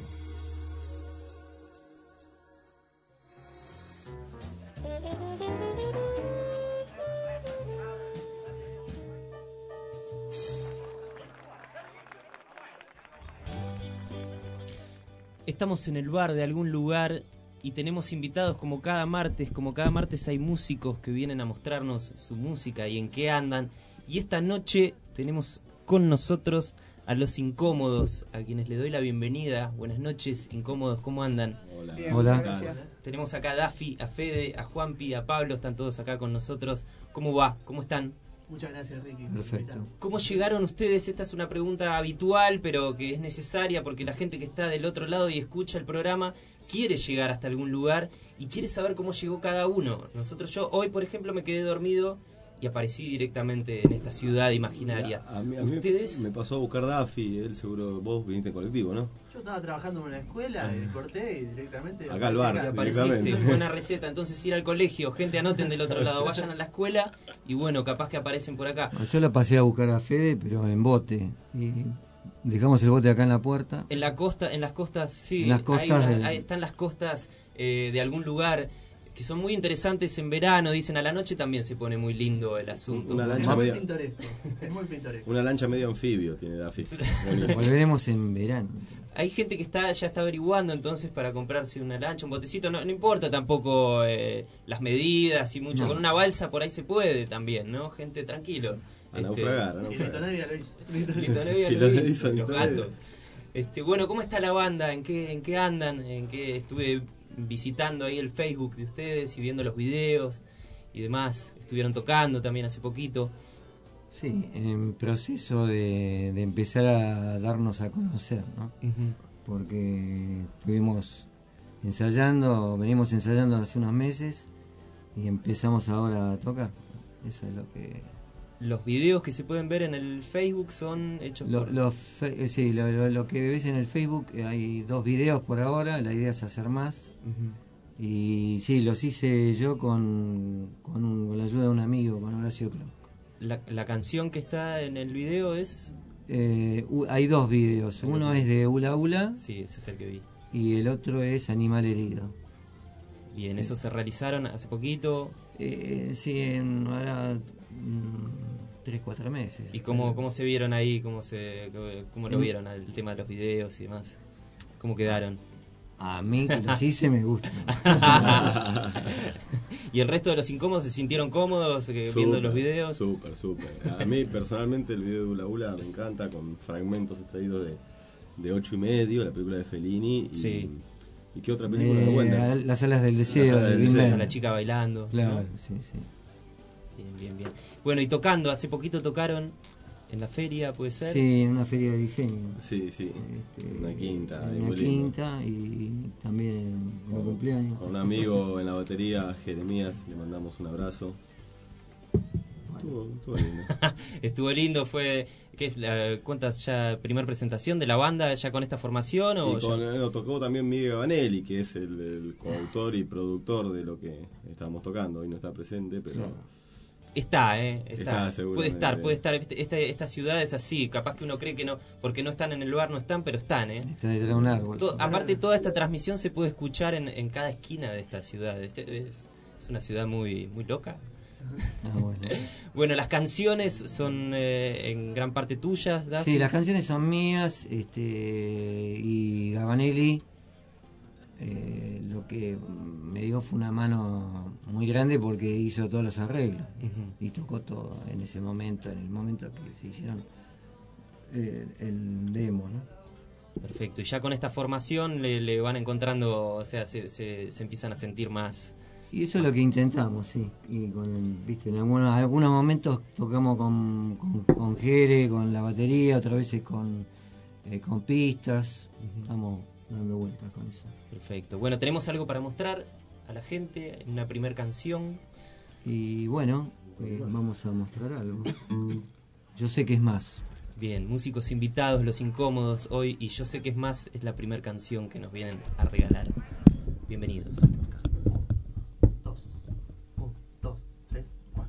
Estamos en el bar de algún lugar y tenemos invitados como cada martes. Como cada martes hay músicos que vienen a mostrarnos su música y en qué andan. Y esta noche tenemos con nosotros a Los Incómodos, a quienes le doy la bienvenida. Buenas noches, Incómodos, ¿cómo andan? Hola. Bien, Hola. Gracias. Tenemos acá a Dafi, a Fede, a Juanpi, a Pablo, están todos acá con nosotros. ¿Cómo va? ¿Cómo están? Muchas gracias, Ricky. Perfecto. ¿Cómo llegaron ustedes? Esta es una pregunta habitual, pero que es necesaria porque la gente que está del otro lado y escucha el programa quiere llegar hasta algún lugar y quiere saber cómo llegó cada uno. Yo hoy, por ejemplo, me quedé dormido y aparecí directamente en esta ciudad imaginaria. A mí ¿Ustedes? me pasó a buscar Dafi, él seguro, vos viniste en colectivo, ¿no? Yo estaba trabajando en una escuela, corté y directamente... Acá al bar. Y apareciste, buena receta. Entonces ir al colegio, gente, anoten del otro lado, vayan a la escuela y bueno, capaz que aparecen por acá. Yo la pasé a buscar a Fede, pero en bote. Y Dejamos el bote acá en la puerta. En las costas, sí. En las costas ahí están las costas de algún lugar que son muy interesantes en verano. Dicen, a la noche también se pone muy lindo el asunto. Una lancha Es muy media, pintoresco. Es muy pintoresco. una lancha medio anfibio tiene Dafis. Buenísimo. Volveremos en verano. Hay gente que ya está averiguando entonces para comprarse una lancha, un botecito. No importa tampoco las medidas y mucho. No. Con una balsa por ahí se puede también, ¿no? Gente, tranquilos. A naufragar, Y Lito Nevia lo hizo. Lito Nevia Sí, lo lo hizo, hizo los Lito Nevia. gatos. Bueno, ¿cómo está la banda? ¿En qué andan? ¿En qué estuve visitando ahí el Facebook de ustedes y viendo los videos y demás? Estuvieron tocando también hace poquito. Sí, en proceso de empezar a darnos a conocer, ¿no? Porque venimos ensayando hace unos meses y empezamos ahora a tocar. Eso es lo que... Los videos que se pueden ver en el Facebook son hechos por... Sí, lo que ves en el Facebook, hay 2 videos por ahora, la idea es hacer más. Y sí, los hice yo con la ayuda de un amigo, con Horacio Clock. La canción que está en el video es... Hay 2 videos, uno es de Ula Ula. Sí, ese es el que vi. Y el otro es Animal Herido. Y en eso se realizaron hace poquito. Sí, ahora 3-4 meses. ¿Y cómo se vieron ahí? ¿Cómo lo vieron el tema de los videos y demás? ¿Cómo quedaron? A mí que los hice me gusta. ¿Y el resto de los incómodos se sintieron cómodos viendo los videos? Súper. A mí personalmente el video de Ula Ula me encanta, con fragmentos extraídos de 8 y medio, la película de Fellini. Sí. ¿Y qué otra película me cuentas? Las alas del deseo, de Wim Wenders. La chica bailando. Claro, ¿no? sí. Bien. Bueno, y tocando, hace poquito tocaron en la feria, ¿puede ser? Sí, en una feria de diseño. Sí. Una quinta. En una quinta y también en el cumpleaños. Con un amigo en la batería, Jeremías, le mandamos un abrazo. Estuvo lindo. Estuvo lindo, fue... ¿Cuántas ya? ¿Primer presentación de la banda ya con esta formación? Lo tocó también Miguel Gabanelli, que es el coautor y productor de lo que estábamos tocando. Hoy no está presente, pero... Claro. Está. Puede estar. Esta ciudad es así. Capaz que uno cree que no, porque no están en el lugar, no están, pero están, Está detrás de un árbol. Aparte, toda esta transmisión se puede escuchar en cada esquina de esta ciudad. Es una ciudad muy, muy loca. Bueno, las canciones son en gran parte tuyas, Daphne. Sí, las canciones son mías, y Gabanelli lo que me dio fue una mano muy grande porque hizo todos los arreglos y tocó todo en ese momento, en el momento que se hicieron el demo, ¿no? Perfecto, y ya con esta formación le van encontrando, o sea, se empiezan a sentir más. Y eso es lo que intentamos, sí. Y viste, en algunos momentos tocamos con Jere, con la batería, otras veces con pistas. Estamos dando vueltas con eso. Perfecto. Bueno, tenemos algo para mostrar a la gente, una primer canción. Y bueno, vamos a mostrar algo. Yo sé que es más. Bien, músicos invitados, Los Incómodos hoy, y Yo sé que es más es la primer canción que nos vienen a regalar. Bienvenidos. 1, 2, 3, 4.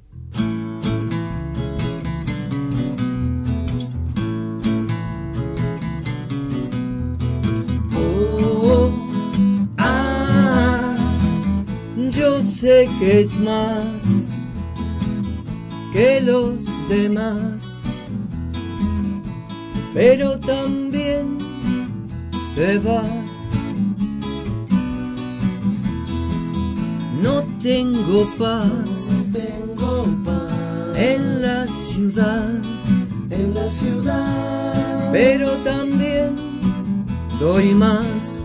Yo sé que es más que los demás, pero también te vas. No tengo paz, en la ciudad, pero también doy más.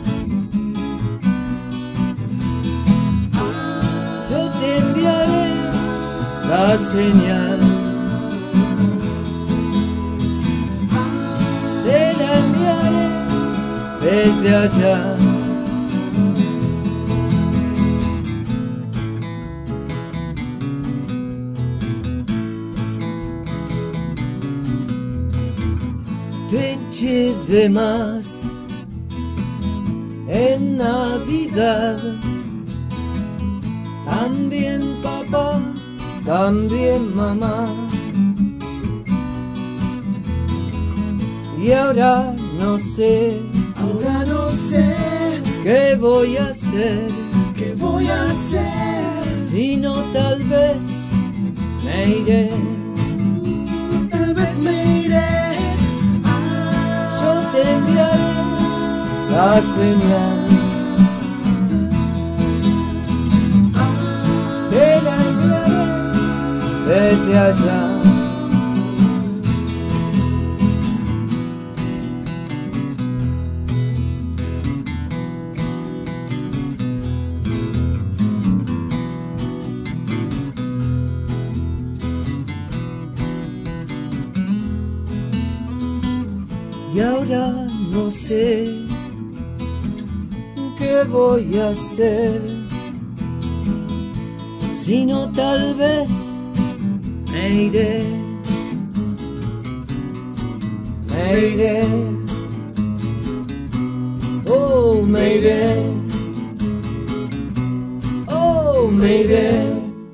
Yo te enviaré la señal, te la enviaré desde allá. Te eché de más en Navidad. También papá, también mamá. Y ahora no sé qué voy a hacer, si no tal vez me iré, yo te enviaré la señal, te la enviaré desde allá. Y ahora no sé qué voy a hacer, sino tal vez me iré, oh me iré, oh me iré.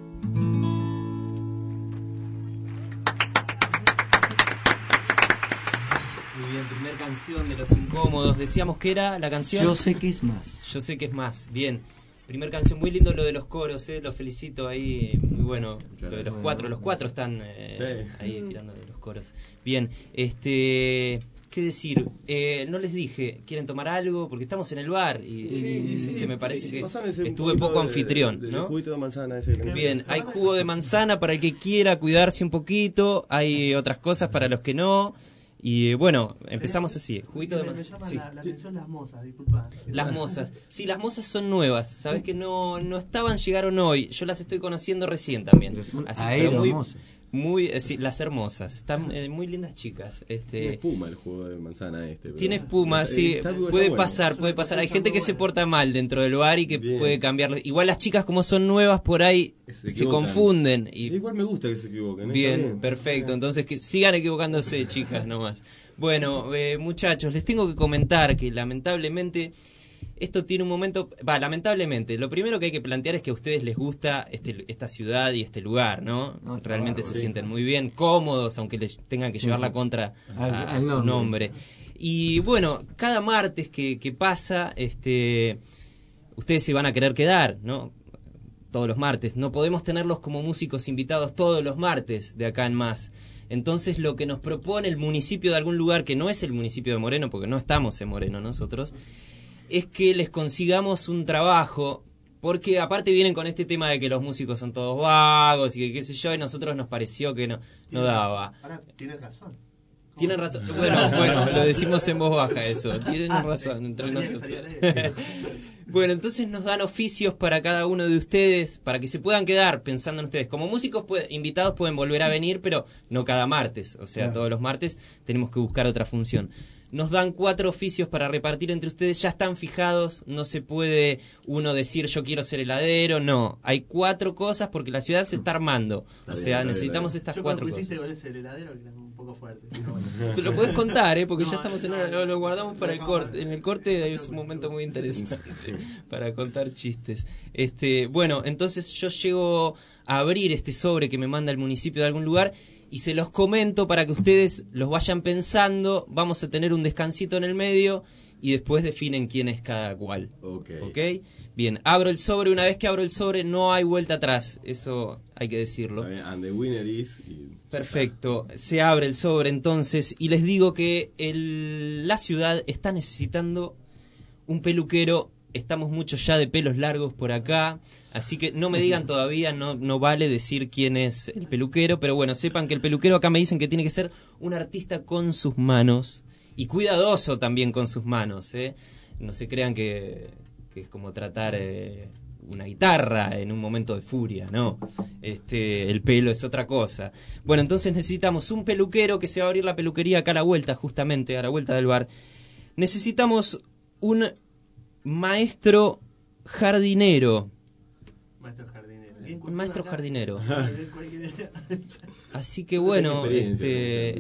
Muy bien, primer canción de Los Incómodos. Decíamos que era la canción. Yo sé que es más. Yo sé que es más. Bien. Primer canción, muy lindo lo de los coros, los felicito ahí, muy bueno. Lo de los cuatro están ahí tirando de los coros. Bien, ¿qué decir? No les dije, ¿quieren tomar algo? Porque estamos en el bar y me parece que estuve poco anfitrión, ¿no? Juguito de manzana ese. Bien, hay jugo de manzana para el que quiera cuidarse un poquito, hay otras cosas para los que no. Y bueno, empezamos así, juguito de Me manzana. llaman Sí. la atención las mozas, disculpa. Las mozas. Sí, las mozas son nuevas. Sabes que no estaban, llegaron hoy. Yo las estoy conociendo recién también. Así, pero muy sí, las hermosas. Están muy lindas chicas. Tiene espuma el jugo de manzana pero tiene espuma, sí. Puede pasar. Hay gente que se porta mal dentro del bar y que puede cambiarlo. Igual las chicas, como son nuevas por ahí, se confunden. Igual me gusta que se equivoquen. Bien, perfecto. Entonces que sigan equivocándose, chicas, nomás. Bueno, muchachos, les tengo que comentar que lamentablemente esto tiene un momento... lamentablemente, lo primero que hay que plantear es que a ustedes les gusta esta ciudad y este lugar, ¿no? Realmente se sienten muy bien, cómodos, aunque les tengan que llevar la contra a su nombre. Y bueno, cada martes que pasa, ustedes se van a querer quedar, ¿no? Todos los martes. No podemos tenerlos como músicos invitados todos los martes de acá en más. Entonces lo que nos propone el municipio de algún lugar que no es el municipio de Moreno, porque no estamos en Moreno nosotros, es que les consigamos un trabajo, porque aparte vienen con este tema de que los músicos son todos vagos y que qué sé yo, y nosotros nos pareció que no daba. Ahora, tienes razón. Tienen razón. Bueno, lo decimos en voz baja eso. Tienen razón entre nosotros. Bueno, entonces nos dan oficios para cada uno de ustedes, para que se puedan quedar pensando en ustedes. Como músicos invitados pueden volver a venir, pero no cada martes. O sea, todos los martes tenemos que buscar otra función. Nos dan 4 oficios para repartir entre ustedes, ya están fijados, no se puede uno decir yo quiero ser heladero, no, hay 4 cosas porque la ciudad se está armando, necesitamos estas 4 cosas. Yo con ese heladero que es un poco fuerte. Te lo podés contar, porque ya estamos lo guardamos para el corte, en el corte es un momento muy interesante para contar chistes. Bueno, entonces yo llego a abrir este sobre que me manda el municipio de algún lugar y se los comento para que ustedes los vayan pensando. Vamos a tener un descansito en el medio y después definen quién es cada cual. ¿Ok? Bien, abro el sobre. Una vez que abro el sobre no hay vuelta atrás. Eso hay que decirlo. And the winner is... Perfecto. Se abre el sobre entonces y les digo que la ciudad está necesitando un peluquero. Estamos muchos ya de pelos largos por acá, así que no me digan todavía, no vale decir quién es el peluquero, pero bueno, sepan que el peluquero acá me dicen que tiene que ser un artista con sus manos y cuidadoso también con sus manos, ¿eh? No se crean que es como tratar una guitarra en un momento de furia, no. El pelo es otra cosa. Bueno, entonces necesitamos un peluquero, que se va a abrir la peluquería acá a la vuelta, justamente a la vuelta del bar. Necesitamos un maestro jardinero. Un maestro jardinero. Así que bueno,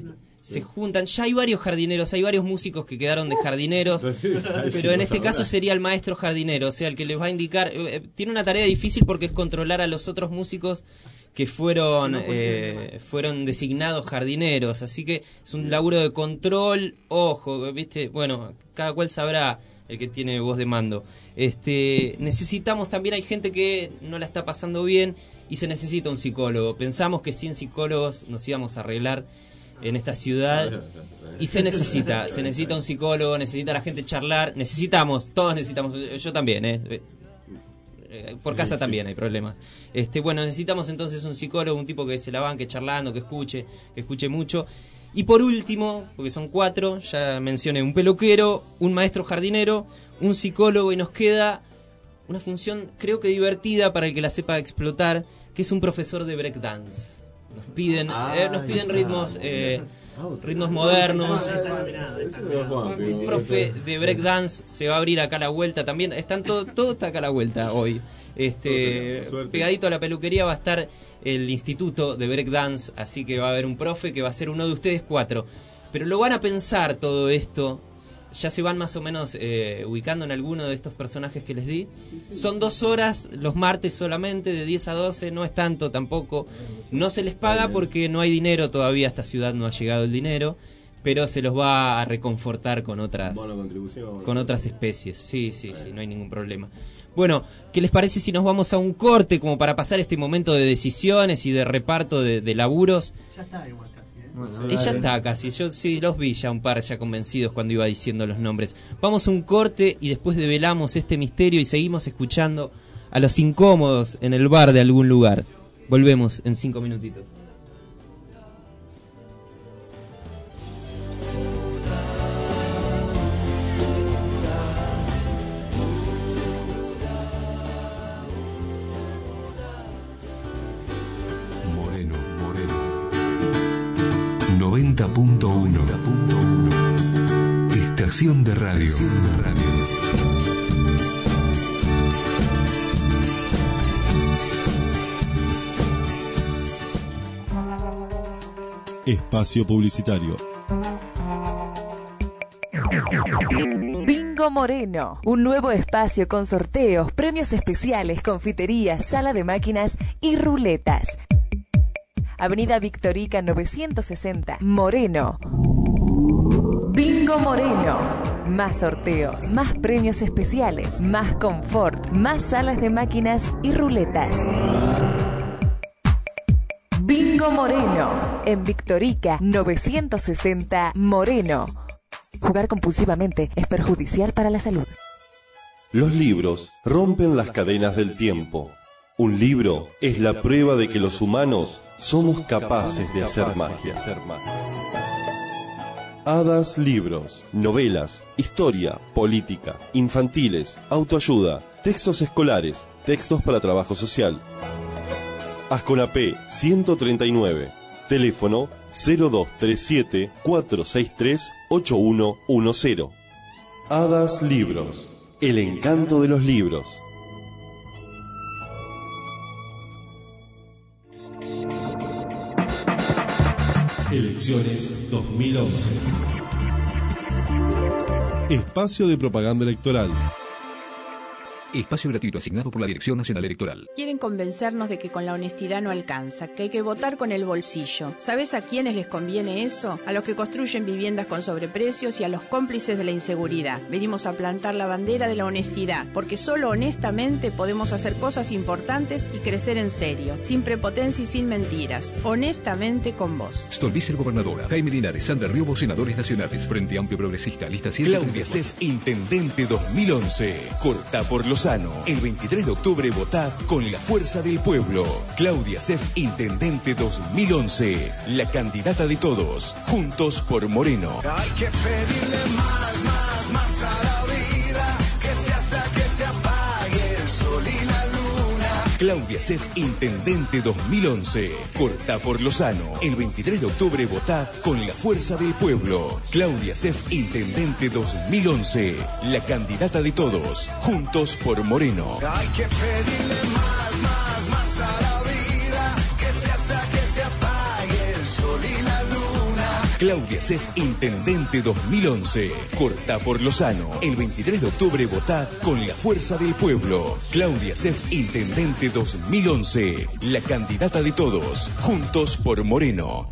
se juntan. Ya hay varios jardineros, hay varios músicos que quedaron de jardineros, pero en este caso sería el maestro jardinero, o sea, el que les va a indicar. Tiene una tarea difícil porque es controlar a los otros músicos que fueron designados jardineros, así que es un laburo de control, ojo, ¿viste? Bueno, cada cual sabrá, el que tiene voz de mando. Necesitamos también, hay gente que no la está pasando bien y se necesita un psicólogo. Pensamos que sin psicólogos nos íbamos a arreglar en esta ciudad y se necesita un psicólogo, necesita la gente charlar, todos necesitamos, yo también, por casa también hay problemas. Bueno, necesitamos entonces un psicólogo, un tipo que se la banque charlando, que escuche mucho. Y por último, porque son 4, ya mencioné, un peluquero, un maestro jardinero, un psicólogo, y nos queda una función creo que divertida para el que la sepa explotar, que es un profesor de breakdance. Nos piden ritmos modernos. Un profe de breakdance se va a abrir acá a la vuelta también. Todo está acá a la vuelta hoy. Pegadito a la peluquería va a estar el instituto de breakdance, así que va a haber un profe que va a ser uno de ustedes 4. Pero lo van a pensar todo esto. Ya se van más o menos ubicando en alguno de estos personajes que les di. Son 2 horas los martes solamente, de 10 a 12, no es tanto tampoco. No se les paga porque no hay dinero todavía, a esta ciudad no ha llegado el dinero, pero se los va a reconfortar con otras especies. Sí, no hay ningún problema. Bueno, ¿qué les parece si nos vamos a un corte como para pasar este momento de decisiones y de reparto de laburos? Ya está igual casi, Ya está casi, yo sí los vi ya un par ya convencidos cuando iba diciendo los nombres. Vamos a un corte y después develamos este misterio y seguimos escuchando a los incómodos en el bar de algún lugar. Volvemos en 5 minutitos. Moreno. 90.1 Estación de radio. Espacio publicitario. Bingo Moreno, un nuevo espacio con sorteos, premios especiales, confitería, sala de máquinas y ruletas. Avenida Victorica 960, Moreno. Bingo Moreno. Más sorteos, más premios especiales, más confort, más salas de máquinas y ruletas. Bingo Moreno. En Victorica 960, Moreno. Jugar compulsivamente es perjudicial para la salud. Los libros rompen las cadenas del tiempo. Un libro es la prueba de que los humanos somos capaces de hacer magia. Hadas Libros, novelas, historia, política, infantiles, autoayuda, textos escolares, textos para trabajo social. Asconapé 139, teléfono 0237 463 8110. Hadas Libros, el encanto de los libros. Elecciones 2011. Espacio de propaganda electoral. Espacio gratuito asignado por la Dirección Nacional Electoral. Quieren convencernos de que con la honestidad no alcanza, que hay que votar con el bolsillo. ¿Sabes a quiénes les conviene eso? A los que construyen viviendas con sobreprecios y a los cómplices de la inseguridad. Venimos a plantar la bandera de la honestidad, porque solo honestamente podemos hacer cosas importantes y crecer en serio, sin prepotencia y sin mentiras. Honestamente con vos. Stolbizer gobernadora, Jaime Linares, Sandra Riobo, senadores nacionales, Frente Amplio Progresista, lista 7. Claudia Sef, intendente 2011. Corta por Lozano. El 23 de octubre votá con la fuerza del pueblo. Claudia Sef, intendente 2011. La candidata de todos. Juntos por Moreno. Hay que pedirle más a la vida, que sea hasta que se apague el sol y la luna. Claudia Sef, intendente 2011. Corta por Lozano. El 23 de octubre votá con la fuerza del pueblo. Claudia Sef, intendente 2011. La candidata de todos. Juntos por Moreno. Hay que pedirle más a la vida, que sea hasta que se apague el sol y la luna. Claudia Sef Intendente 2011. Cortá por Lozano. El 23 de octubre votá con la fuerza del pueblo. Claudia Sef Intendente 2011. La candidata de todos. Juntos por Moreno.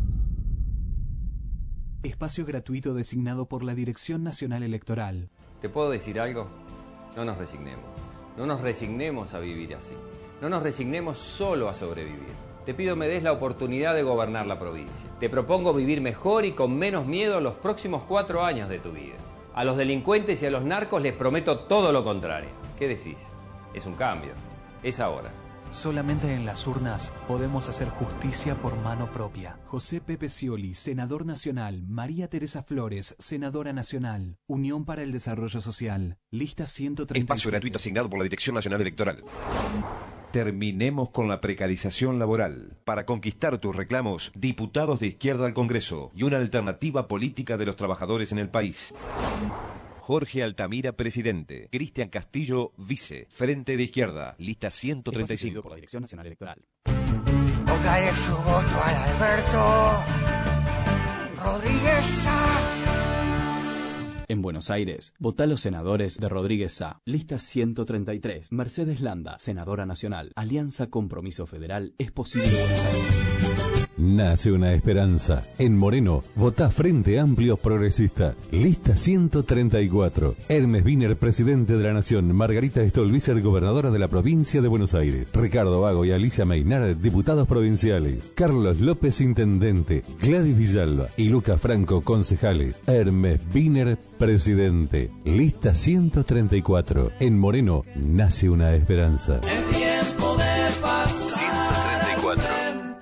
Espacio gratuito designado por la Dirección Nacional Electoral. ¿Te puedo decir algo? No nos resignemos. No nos resignemos a vivir así. No nos resignemos solo a sobrevivir. Te pido me des la oportunidad de gobernar la provincia. Te propongo vivir mejor y con menos miedo los próximos 4 años de tu vida. A los delincuentes y a los narcos les prometo todo lo contrario. ¿Qué decís? Es un cambio. Es ahora. Solamente en las urnas podemos hacer justicia por mano propia. José Pepe Scioli, senador nacional. María Teresa Flores, senadora nacional. Unión para el Desarrollo Social. Lista 137. Espacio gratuito asignado por la Dirección Nacional Electoral. Terminemos con la precarización laboral. Para conquistar tus reclamos, diputados de izquierda al Congreso y una alternativa política de los trabajadores en el país. Jorge Altamira, presidente. Cristian Castillo, vice. Frente de Izquierda. Lista 135. Por la Dirección Nacional Electoral. Póngale su voto al Alberto Rodríguez Sá. En Buenos Aires, votá a los senadores de Rodríguez Sá. Lista 133. Mercedes Landa, senadora nacional. Alianza Compromiso Federal. Es posible Buenos Aires. Nace una esperanza. En Moreno, votá Frente Amplio Progresista. Lista 134. Hermes Wiener, presidente de la Nación. Margarita Stolbizer, gobernadora de la provincia de Buenos Aires. Ricardo Vago y Alicia Meinar, diputados provinciales. Carlos López, intendente. Gladys Villalba y Luca Franco, concejales. Hermes Wiener, presidente. Lista 134. En Moreno, nace una esperanza. El tiempo de pasar. 134.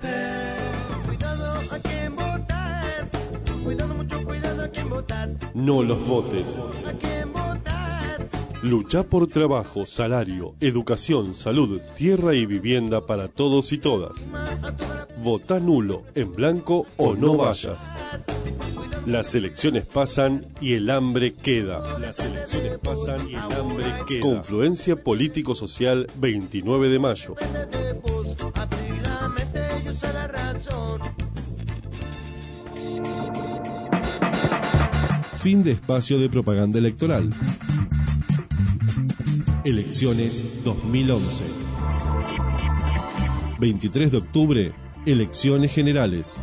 No los votes. Luchá por trabajo, salario, educación, salud, tierra y vivienda para todos y todas. Votá nulo, en blanco o no vayas. Las elecciones pasan y el hambre queda. Las elecciones pasan y el hambre queda. Confluencia Político-Social 29 de mayo. Fin de espacio de propaganda electoral. Elecciones 2011. 23 de octubre, elecciones generales.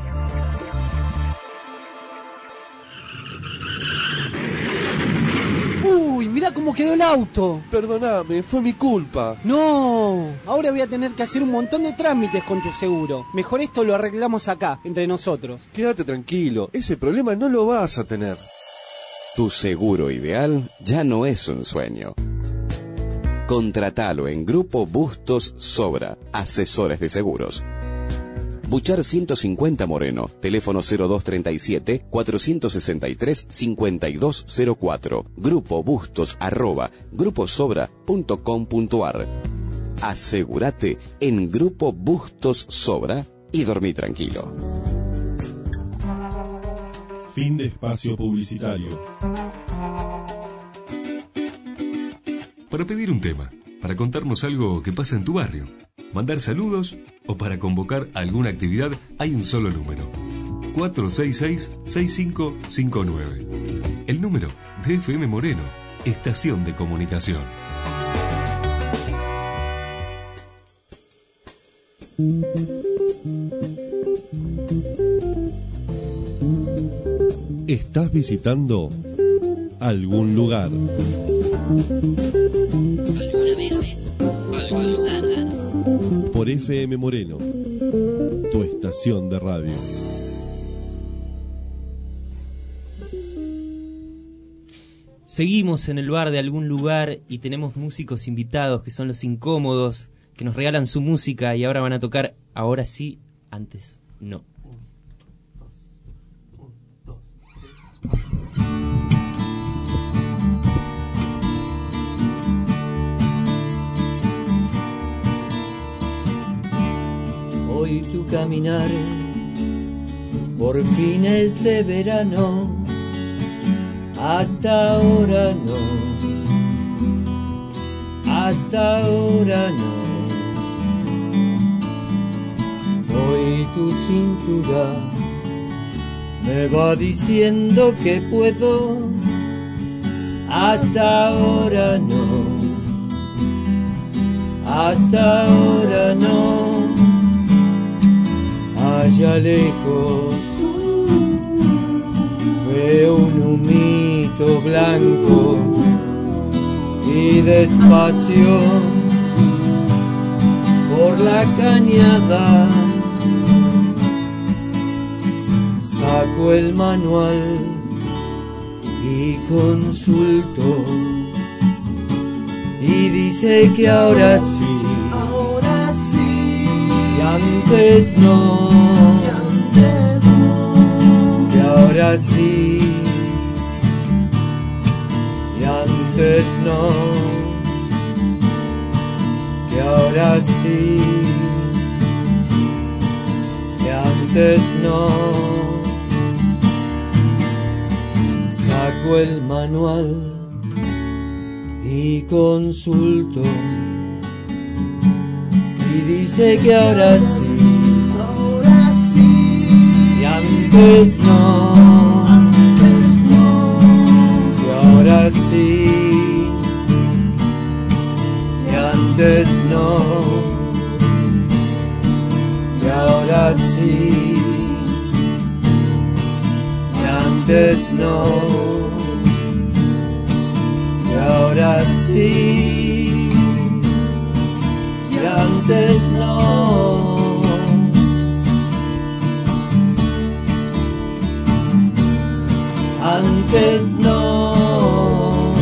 ¡Uy, mirá cómo quedó el auto! Perdóname, fue mi culpa. No, ahora voy a tener que hacer un montón de trámites con tu seguro. Mejor esto lo arreglamos acá, entre nosotros. Quédate tranquilo, ese problema no lo vas a tener. Tu seguro ideal ya no es un sueño. Contratalo en Grupo Bustos Sobra, asesores de seguros. Buchar 150 Moreno, teléfono 0237-463-5204, grupobustos@gruposobra.com.ar. Asegúrate en Grupo Bustos Sobra y dormí tranquilo. Fin de espacio publicitario. Para pedir un tema, para contarnos algo que pasa en tu barrio, mandar saludos o para convocar alguna actividad, hay un solo número: 466-6559. El número de FM Moreno, estación de comunicación. ¿Estás visitando algún lugar? Por FM Moreno, tu estación de radio. Seguimos en el bar de algún lugar y tenemos músicos invitados que son los incómodos, que nos regalan su música y ahora van a tocar ahora sí, antes no. Hoy tu caminar por fines de verano, hasta ahora no, hasta ahora no. Hoy tu cintura me va diciendo que puedo, hasta ahora no, hasta ahora no. Allá lejos veo un humito blanco y despacio por la cañada saco el manual y consulto y dice que ahora sí, y antes no, que ahora sí, y antes no, que ahora sí, que antes no. Saco el manual y consulto y dice que ahora sí, y antes no, que ahora sí, y antes no, que ahora sí, y antes no, que ahora sí, y antes no. Antes no.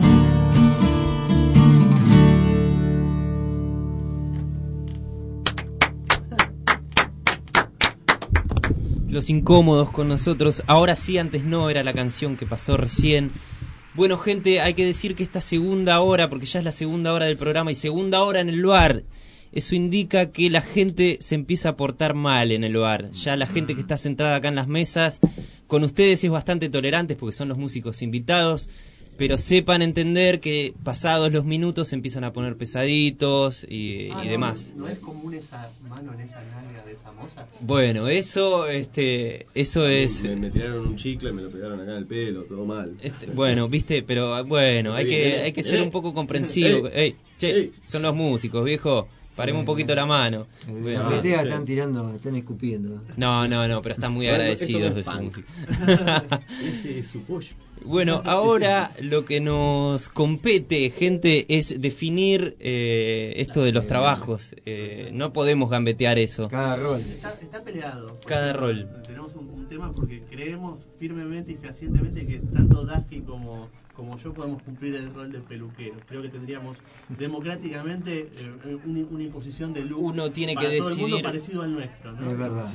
Los Incómodos con nosotros. Ahora sí, antes no, era la canción que pasó recién. Bueno, gente, hay que decir que esta segunda hora, porque ya es la segunda hora del programa y segunda hora en el bar, eso indica que la gente se empieza a portar mal en el bar. Ya la gente que está sentada acá en las mesas, con ustedes es bastante tolerante porque son los músicos invitados, pero sepan entender que pasados los minutos se empiezan a poner pesaditos y demás. ¿No es común esa mano en esa nalga de esa moza? Bueno, eso es... Me tiraron un chicle, me lo pegaron acá en el pelo, todo mal. Bueno, viste, pero bueno, hay que ser un poco comprensivo. Son los músicos, viejo. Paremos un poquito la mano. Bueno, están tirando, están escupiendo. No, pero están muy agradecidos de su música. Ese es su pollo. Bueno, ahora lo que nos compete, gente, es definir esto de los trabajos. No podemos gambetear eso. Cada rol. Está peleado. Cada rol. Tenemos un tema porque creemos firmemente y fehacientemente que tanto Daffy como yo podemos cumplir el rol de peluquero. Creo que tendríamos democráticamente una imposición de look. Uno tiene para que todo decidir. El mundo parecido al nuestro, ¿no? Es verdad.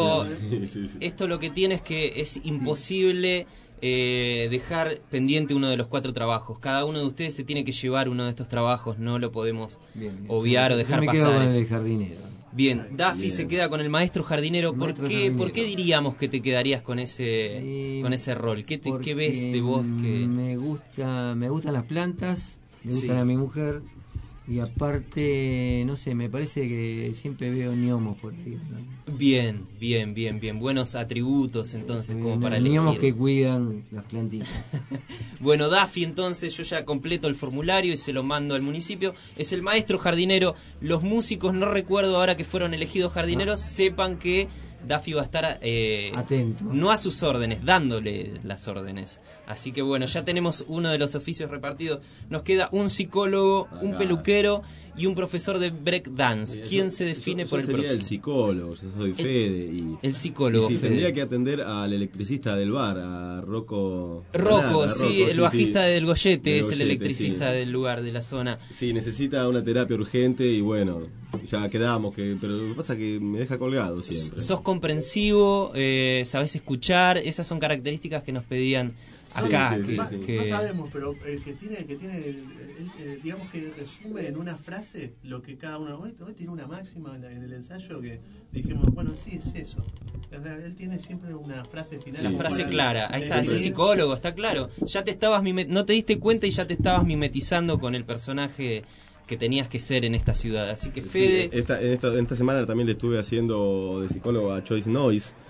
Esto lo que tiene es que es imposible dejar pendiente uno de los 4 trabajos. Cada uno de ustedes se tiene que llevar uno de estos trabajos. No lo podemos obviar o dejar pasar. Yo me quedo con el jardinero. Bien, Daffy se queda con el maestro jardinero. ¿Por qué diríamos que te quedarías con ese rol? ¿Qué ves de vos que...? Me gustan las plantas, me gustan a mi mujer, y aparte, no sé, me parece que siempre veo gnomos por ahí, ¿no? Bien. Buenos atributos, entonces, como para elegir. Gnomos que cuidan las plantitas. Bueno, Daffy, entonces, yo ya completo el formulario y se lo mando al municipio. Es el maestro jardinero. Los músicos, no recuerdo ahora que fueron elegidos jardineros, sepan que Daffy va a estar atento, no a sus órdenes, dándole las órdenes. Así que bueno, ya tenemos uno de los oficios repartidos. Nos queda un psicólogo, un peluquero y un profesor de breakdance. ¿Quién se define por el próximo? El psicólogo, yo soy Fede. El psicólogo, y Fede. Tendría que atender al electricista del bar, a Rocco. El bajista del Goyete, es el electricista del lugar, de la zona. Sí, necesita una terapia urgente y bueno, ya quedamos, pero lo que pasa es que me deja colgado siempre. Sos comprensivo, sabés escuchar, esas son características que nos pedían acá. No sabemos, pero que tiene digamos que resume en una frase lo que cada uno. Hoy tiene una máxima en el ensayo que dijimos, bueno, sí, es eso. O sea, él tiene siempre una frase final. La frase clara, ahí está, es el psicólogo, está claro. Ya te estabas no te diste cuenta y ya te estabas mimetizando con el personaje que tenías que ser en esta ciudad. Así que Fede... Sí, esta semana también le estuve haciendo de psicólogo a Choice Noise,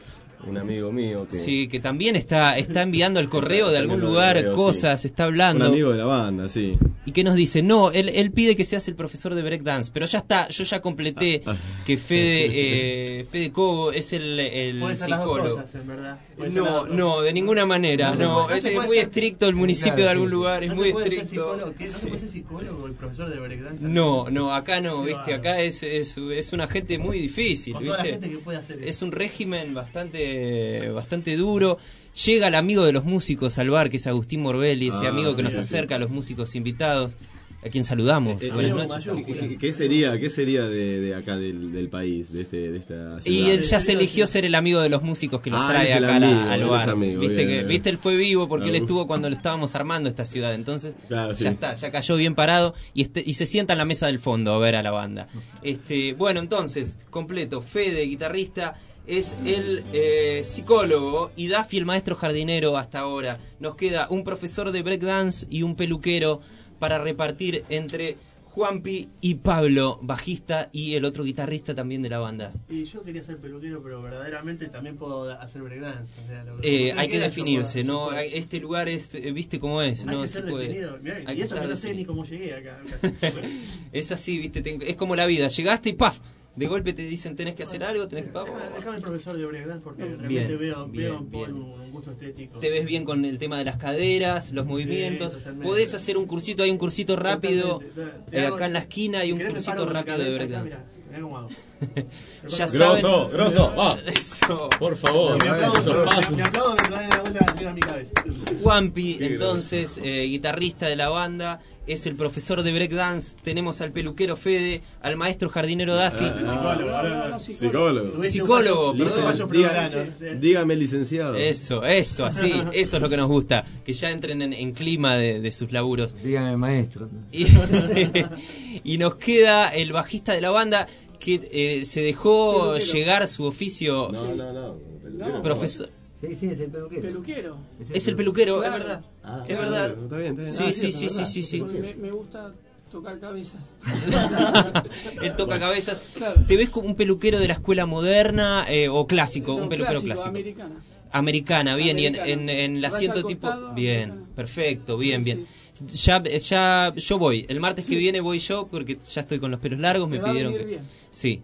un amigo mío que... Sí, que también está enviando al correo de algún lugar correo, cosas, sí. está hablando. Un amigo de la banda, sí. ¿Y qué nos dice? No, él pide que seas el profesor de breakdance, pero ya está, yo ya completé que Fede Cobo es el Puede ser las dos psicólogo. cosas, en verdad. No, de ninguna manera. Es muy estricto el municipio de algún lugar, es muy estricto. ¿No se puede ser psicólogo el profesor de breakdance? No, acá no, ¿viste? Acá es una gente muy difícil, Con toda la ¿viste? gente que puede hacer eso. Es un régimen bastante duro. Llega el amigo de los músicos al bar, que es Agustín Morbelli, ese amigo que nos acerca a los músicos invitados, a quien saludamos. Buenas noches. ¿Qué sería de acá del país, de esta ciudad? Y él ya se eligió ser el amigo de los músicos que los trae acá al bar. Amigo, ¿Viste? Él fue vivo porque él estuvo cuando lo estábamos armando esta ciudad. Entonces, ya está, ya cayó bien parado y se sienta en la mesa del fondo a ver a la banda. Bueno, entonces, completo. Fede, guitarrista, es el psicólogo, y Daffy, el maestro jardinero hasta ahora. Nos queda un profesor de breakdance y un peluquero para repartir entre Juanpi y Pablo, bajista, y el otro guitarrista también de la banda. Y yo quería ser peluquero, pero verdaderamente también puedo hacer breakdance. O sea, hay que definirse, ¿no? Este lugar ¿viste cómo es? Hay no que ser definido. Mirá, y eso que no sé ni cómo llegué acá. Es así, ¿viste? Es como la vida. Llegaste y ¡paf! De golpe te dicen tenés que hacer algo, tenés que... Déjame el profesor de breakdance porque realmente veo un gusto estético. Te ves bien con el tema de las caderas, los movimientos. Podés hacer un cursito, hay un cursito rápido acá en la esquina, hay un cursito rápido de breakdance. Mirá cómo hago. Ya saben. Grosso, va. Eso. Por favor. Me aplaudo en la vuelta llega a mi cabeza. Juanpi, entonces, guitarrista de la banda, es el profesor de breakdance. Tenemos al peluquero Fede, al maestro jardinero Daffy. Psicólogo, perdón. Dígame, licenciado. Eso, así, eso es lo que nos gusta. Que ya entren en clima de sus laburos. Dígame, maestro. Y nos queda el bajista de la banda, que se dejó llegar su oficio. No. Profesor. Sí, es el peluquero. Es el peluquero, claro. Es verdad. Es claro, verdad. Está bien. Sí. Me gusta tocar cabezas. Él toca cabezas. Claro. ¿Te ves como un peluquero de la escuela moderna o clásico? Un peluquero clásico. Americana, bien. Y en el asiento tipo... Bien, perfecto, bien. Ya yo voy. El martes que viene voy yo porque ya estoy con los pelos largos. Me pidieron que... Sí.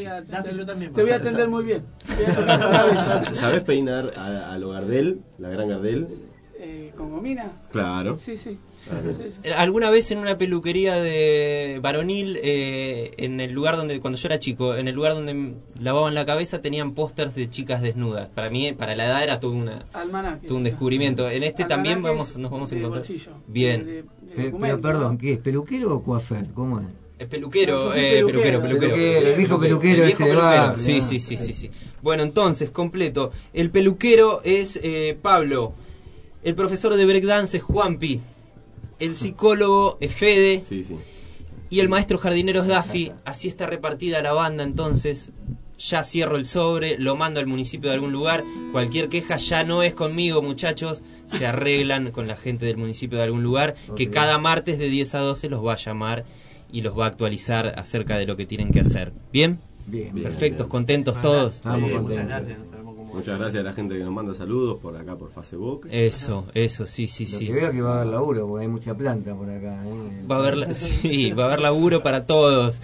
Te voy a atender muy bien. ¿Sabés peinar a lo Gardel, la gran Gardel? ¿Con gomina? Claro. Sí. Alguna vez en una peluquería de varonil, en el lugar donde, cuando yo era chico, en el lugar donde lavaban la cabeza, tenían pósters de chicas desnudas. Para mí, para la edad era todo un descubrimiento. En este también nos vamos a encontrar. Bolsillo, bien. Pero perdón, ¿qué es? ¿Peluquero o coafer? ¿Cómo es? Peluquero. El viejo peluquero ese de bar. Sí. Bueno, entonces, completo. El peluquero es Pablo. El profesor de breakdance es Juanpi. El psicólogo es Fede. Sí. Y el maestro jardinero es Daffy. Así está repartida la banda, entonces. Ya cierro el sobre, lo mando al municipio de algún lugar. Cualquier queja ya no es conmigo, muchachos. Se arreglan con la gente del municipio de algún lugar, que cada martes de 10 a 12 los va a llamar y los va a actualizar acerca de lo que tienen que hacer. ¿Bien? Bien. Perfectos, contentos todos. Estamos contentos. Muchas gracias a la gente que nos manda saludos por acá, por Facebook. Eso, sí. Lo que veo que va a haber laburo, porque hay mucha planta por acá. Va a haber laburo para todos.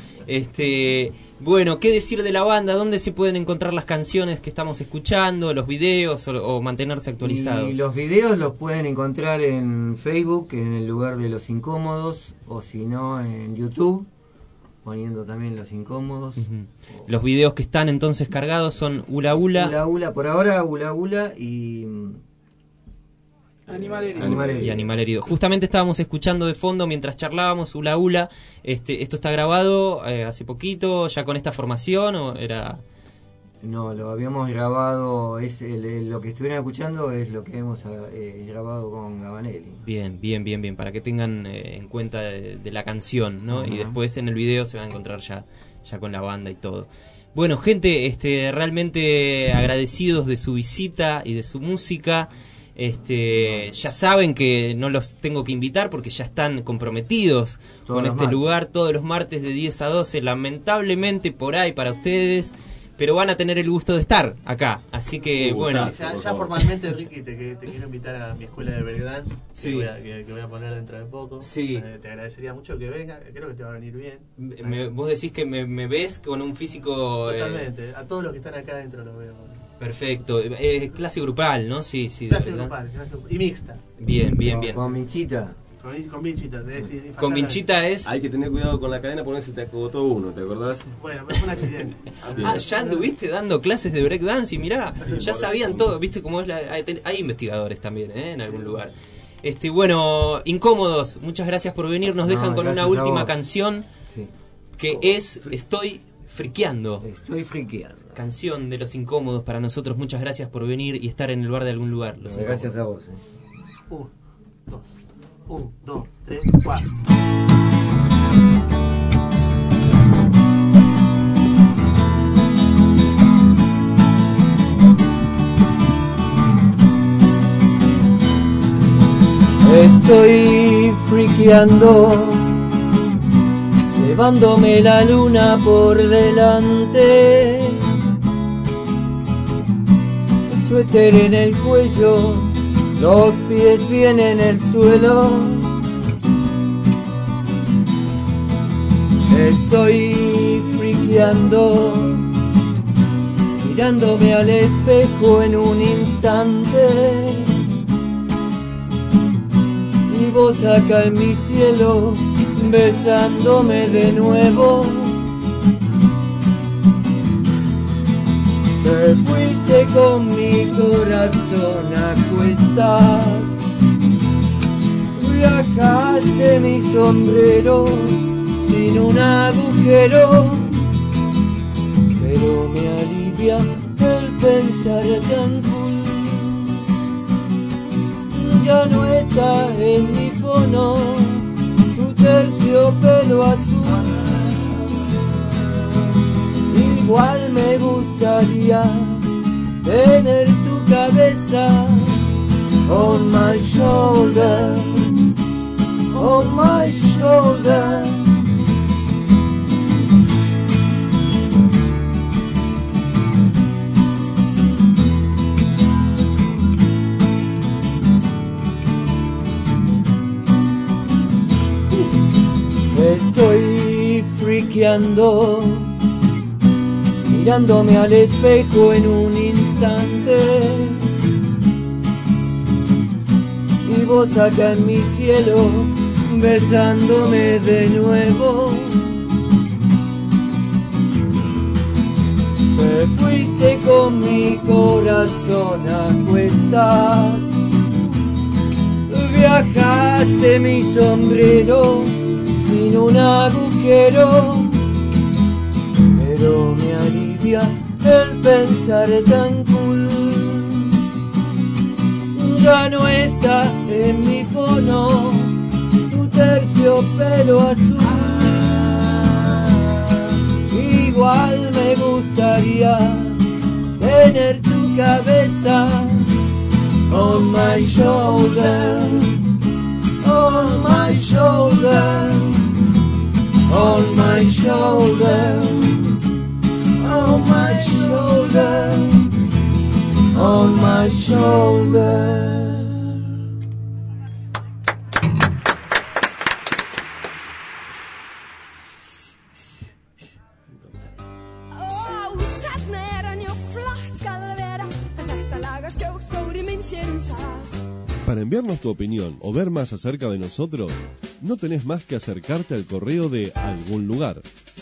Bueno, ¿qué decir de la banda? ¿Dónde se pueden encontrar las canciones que estamos escuchando, los videos o mantenerse actualizados? Y los videos los pueden encontrar en Facebook, en el lugar de Los Incómodos, o si no en YouTube, poniendo también Los Incómodos. Los videos que están entonces cargados son Ula Ula. Por ahora Ula y... Animal herido. Justamente estábamos escuchando de fondo mientras charlábamos Ula Ula. ¿Esto está grabado hace poquito, ya con esta formación o era...? No, lo habíamos grabado, lo que estuvieran escuchando es lo que hemos grabado con Gabanelli. Bien, para que tengan en cuenta de la canción, ¿no? Y después en el video se van a encontrar ya con la banda y todo. Bueno, gente, realmente agradecidos de su visita y de su música. Ya saben que no los tengo que invitar porque ya están comprometidos con este lugar todos los martes de 10 a 12, lamentablemente por ahí para ustedes, pero van a tener el gusto de estar acá. Así que, bueno. Ya formalmente, Ricky, te quiero invitar a mi escuela de breakdance, sí. que voy a poner dentro de poco. Sí. Te agradecería mucho que venga, creo que te va a venir bien. Vos decís que me ves con un físico... Totalmente, a todos los que están acá adentro los veo. Perfecto. Clase grupal, ¿no? Sí. Clase grupal, y mixta. Bien. Con Minchita. Con Minchita. Con Minchita es... Hay que tener cuidado con la cadena, porque se te acogotó uno, ¿te acordás? Bueno, pero fue un accidente. Ya anduviste dando clases de breakdance y mirá, ya sabían todo, viste cómo es hay investigadores también, en algún lugar. Bueno, Incómodos, muchas gracias por venir, nos dejan con una última canción, que es Estoy friqueando. Canción de Los Incómodos para nosotros, muchas gracias por venir y estar en el bar de algún lugar. Gracias a vos. 1, 2, 3, 4. Estoy friqueando, llevándome la luna por delante, el suéter en el cuello, los pies bien en el suelo. Estoy friqueando, mirándome al espejo en un instante. Y vos acá en mi cielo, besándome de nuevo. Te fuiste con mi corazón a cuestas, viajaste mi sombrero sin un agujero, pero me alivia el pensar tan cool. Ya no está en mi fono tu terciopelo azul. Igual me gustaría tener tu cabeza on my shoulder, on my shoulder. Estoy friqueando, mirándome al espejo en un instante. Y vos acá en mi cielo, besándome de nuevo. Te fuiste con mi corazón a cuestas, viajaste mi sombrero sin un agujero, pero me alivia el pensar tan cool. Ya no está en mi fono tu terciopelo azul. Igual me gustaría tener tu cabeza on my shoulder, on my shoulder, on my shoulder, on my shoulder, on my shoulder. Para enviarnos tu opinión o ver más acerca de nosotros, no tenés más que acercarte al correo de algún lugar.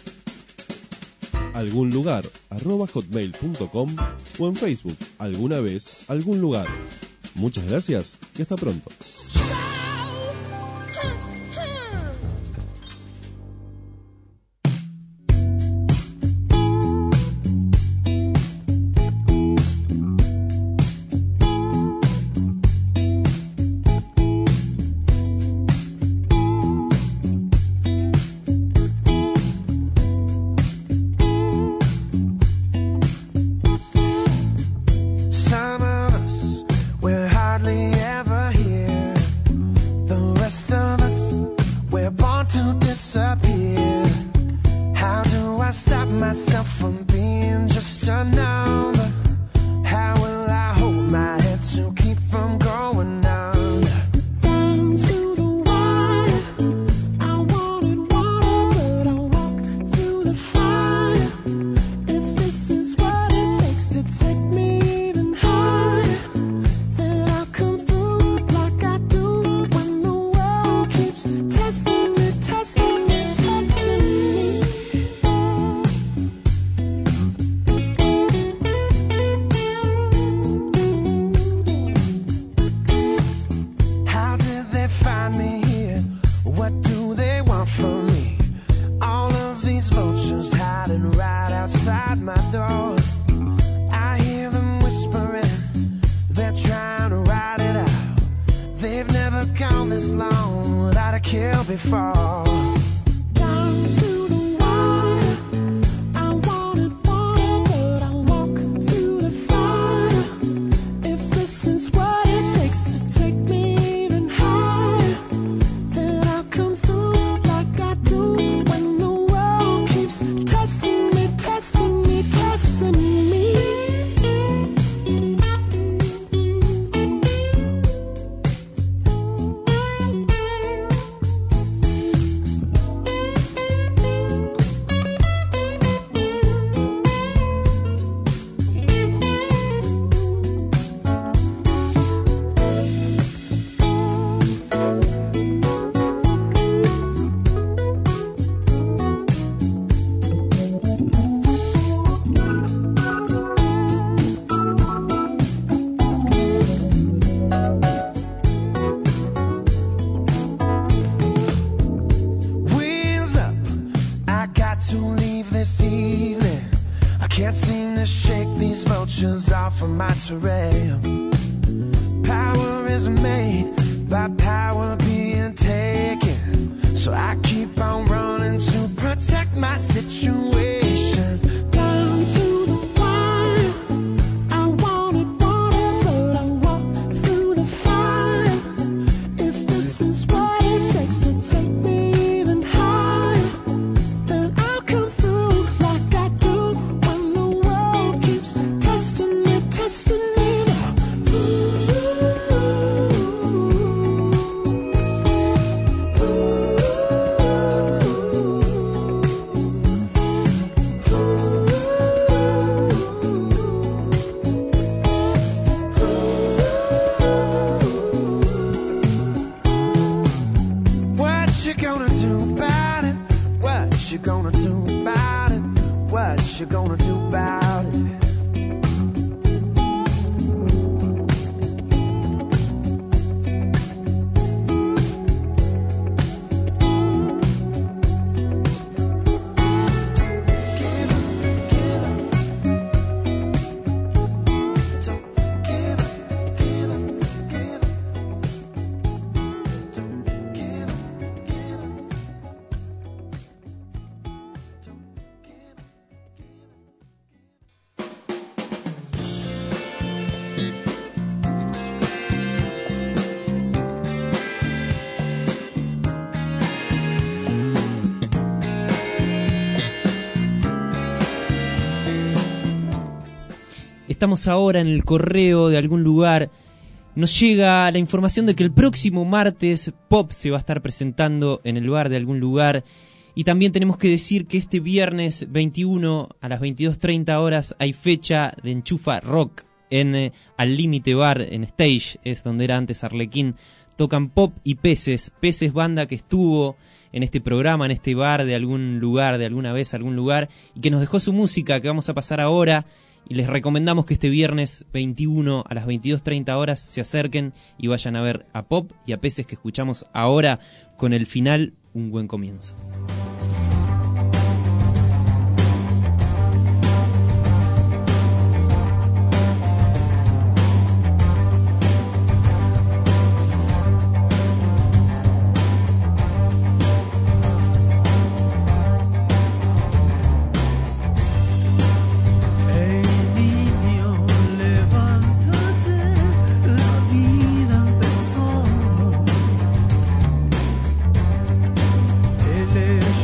algunlugar@hotmail.com o en Facebook, alguna vez, algún lugar. Muchas gracias y hasta pronto. Some of us will hardly ever hear They've never gone this long without a kill before. Down to the wire, I wanted water, but I walk through the fire. If this is what it takes to take me even higher, then I'll come through like I do when the world keeps testing me, testing me, testing me. Wheels up, I got to leave this evening. I can't seem to shake these vultures off of my terrain. Power is made by power being taken, so I keep on running to protect my situation. Down to the wire, I wanted water, but I walk through the fire. If this is what it takes to take me even higher, then I'll come through like I do when the world keeps testing me, testing me now. What you gonna do about it? What you gonna do about it? What you gonna do about it? Estamos ahora en el correo de algún lugar. Nos llega la información de que el próximo martes Pop se va a estar presentando en el bar de algún lugar. Y también tenemos que decir que este viernes 21 a las 22:30 horas hay fecha de Enchufa Rock en Al Límite Bar, en Stage, es donde era antes Arlequín. Tocan Pop y Peces, banda que estuvo en este programa, en este bar de algún lugar, de alguna vez, algún lugar, y que nos dejó su música que vamos a pasar ahora. Y les recomendamos que este viernes 21 a las 22:30 horas se acerquen y vayan a ver a Pop y a Peces, que escuchamos ahora con el final Un Buen Comienzo. Ele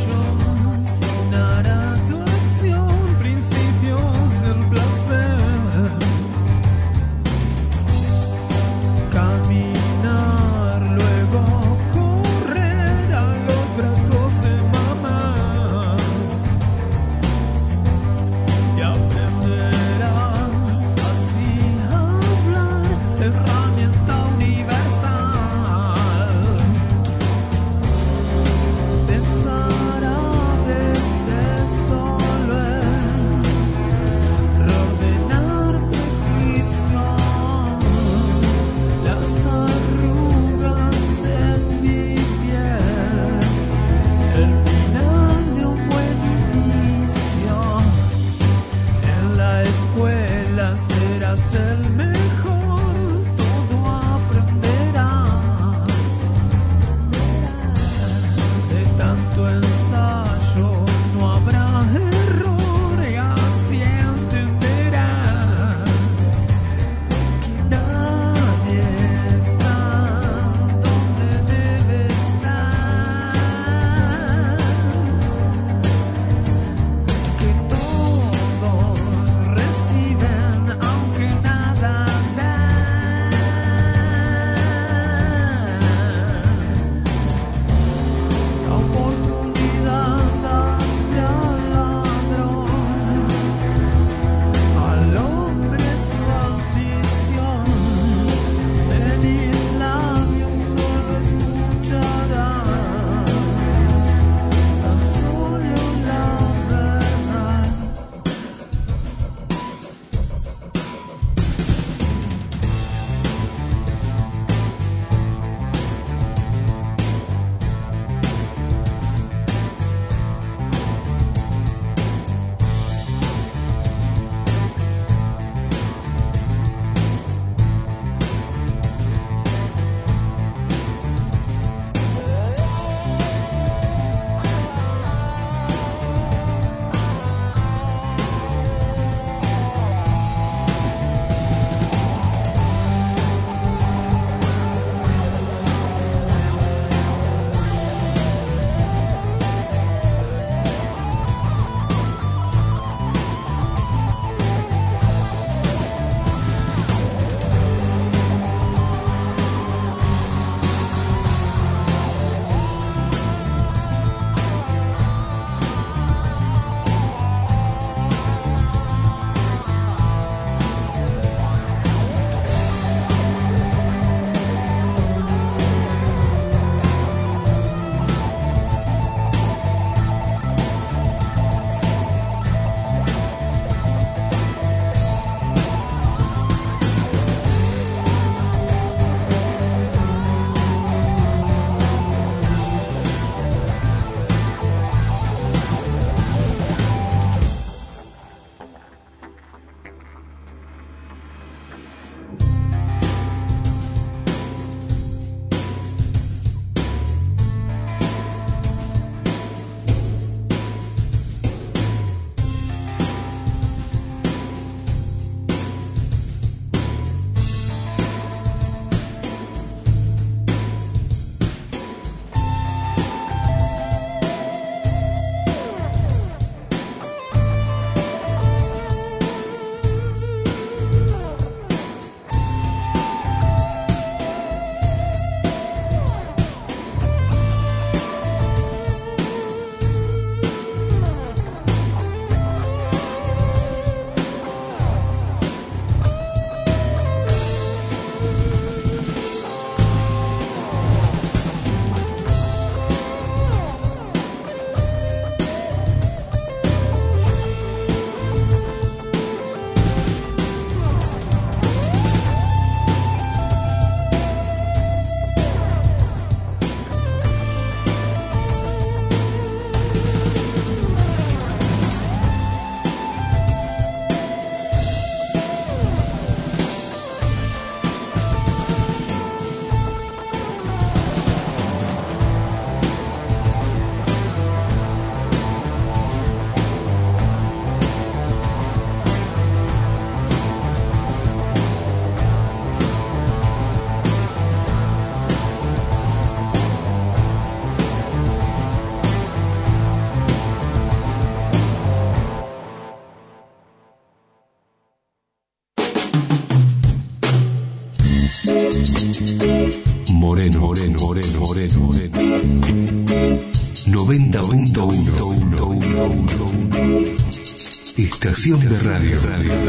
90.1. Estación de radio.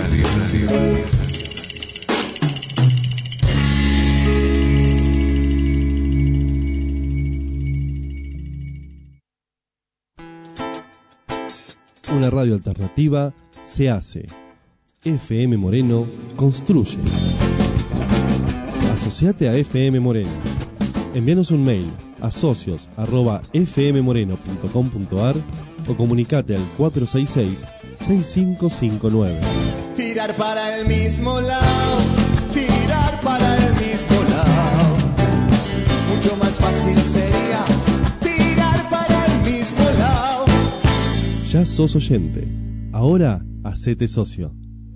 Una radio alternativa se hace. FM Moreno construye. Asociate a FM Moreno. Envíanos un mail a socios@fmmoreno.com.ar o comunicate al 466-6559. Tirar para el mismo lado, tirar para el mismo lado. Mucho más fácil sería tirar para el mismo lado. Ya sos oyente. Ahora hacete socio.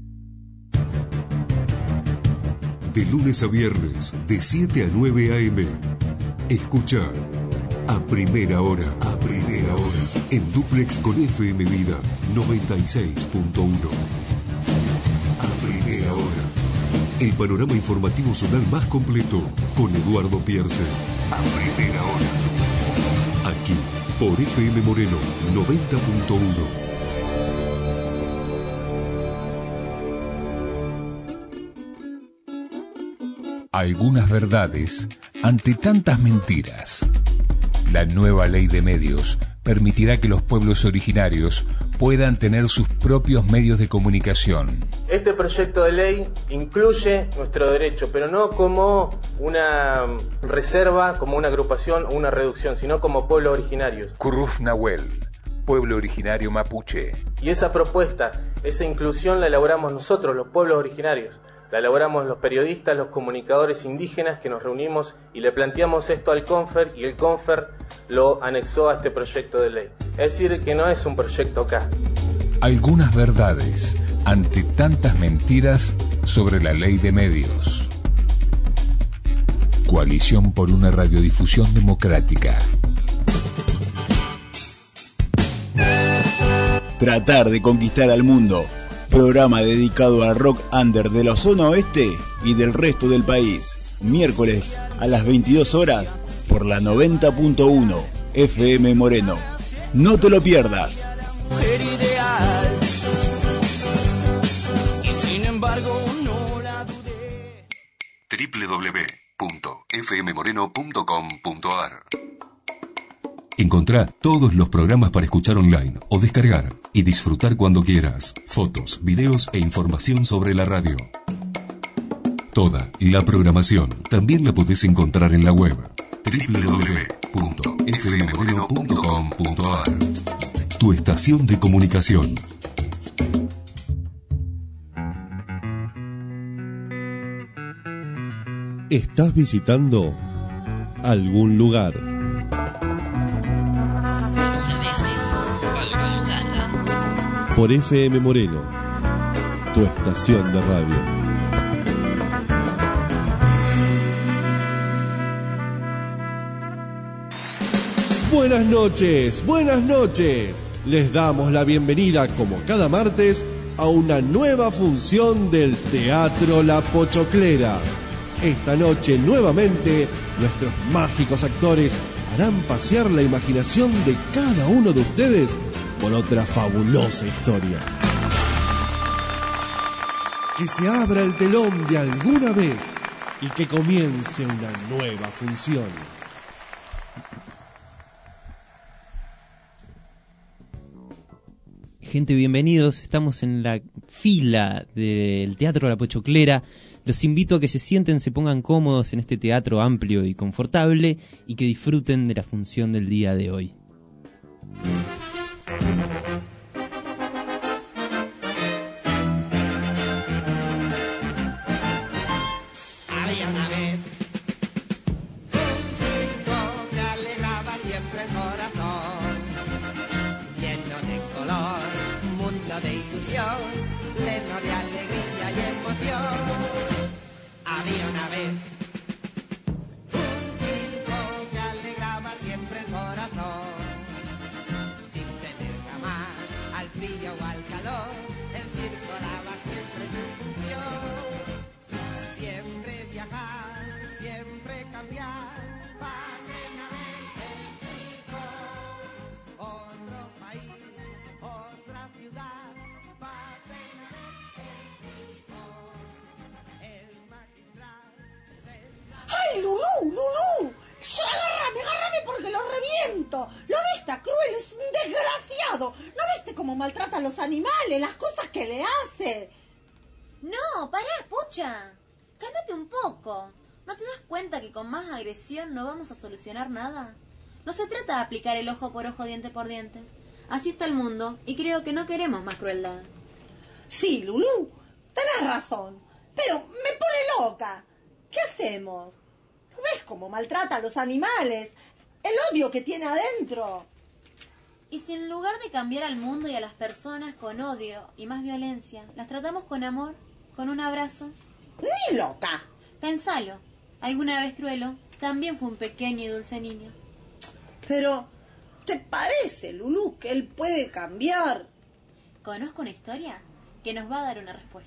De lunes a viernes, de 7 a 9 a.m. Escucha a primera hora, en Duplex con FM Vida 96.1. A primera hora, el panorama informativo zonal más completo con Eduardo Pierce. A primera hora, aquí por FM Moreno 90.1. Algunas verdades ante tantas mentiras. La nueva ley de medios permitirá que los pueblos originarios puedan tener sus propios medios de comunicación. Este proyecto de ley incluye nuestro derecho, pero no como una reserva, como una agrupación o una reducción, sino como pueblos originarios. Curruf Nahuel, pueblo originario mapuche. Y esa propuesta, esa inclusión la elaboramos nosotros, los pueblos originarios. La elaboramos los periodistas, los comunicadores indígenas que nos reunimos y le planteamos esto al CONFER y el CONFER lo anexó a este proyecto de ley. Es decir, que no es un proyecto acá. Algunas verdades ante tantas mentiras sobre la ley de medios. Coalición por una radiodifusión democrática. Tratar de conquistar al mundo. Programa dedicado al rock under de la zona oeste y del resto del país. Miércoles a las 22 horas por la 90.1 FM Moreno. No te lo pierdas. Mujer ideal. Y sin embargo no la dudé. www.fmmoreno.com.ar. Encontrá todos los programas para escuchar online o descargar y disfrutar cuando quieras. Fotos, videos e información sobre la radio. Toda la programación también la podés encontrar en la web www.fmmoreno.com.ar. Tu estación de comunicación. ¿Estás visitando algún lugar? Por FM Moreno, tu estación de radio. Buenas noches, buenas noches. Les damos la bienvenida, como cada martes, a una nueva función del Teatro La Pochoclera. Esta noche, nuevamente, nuestros mágicos actores harán pasear la imaginación de cada uno de ustedes por otra fabulosa historia. Que se abra el telón de alguna vez y que comience una nueva función. Gente, bienvenidos. Estamos en la fila del Teatro La Pochoclera. Los invito a que se sienten, se pongan cómodos en este teatro amplio y confortable y que disfruten de la función del día de hoy. Había una vez un chico que alegraba siempre el corazón, lleno de color, un mundo de ilusión, lleno de alegría y emoción. Había una vez un chico que alegraba siempre el corazón, sin tener jamás al frío o al calor, el circo daba siempre su función. Siempre viajar, siempre cambiar, para maltratado. ¿No viste cómo maltrata a los animales? Las cosas que le hace. No, pará, pucha. Cálmate un poco. ¿No te das cuenta que con más agresión no vamos a solucionar nada? No se trata de aplicar el ojo por ojo, diente por diente. Así está el mundo y creo que no queremos más crueldad. Sí, Lulú, tenés razón. Pero me pone loca. ¿Qué hacemos? ¿No ves cómo maltrata a los animales? El odio que tiene adentro. Y si en lugar de cambiar al mundo y a las personas con odio y más violencia, las tratamos con amor, con un abrazo? ¡Ni loca! Pensalo. Alguna vez Cruelo también fue un pequeño y dulce niño. Pero, ¿te parece, Lulú, que él puede cambiar? Conozco una historia que nos va a dar una respuesta.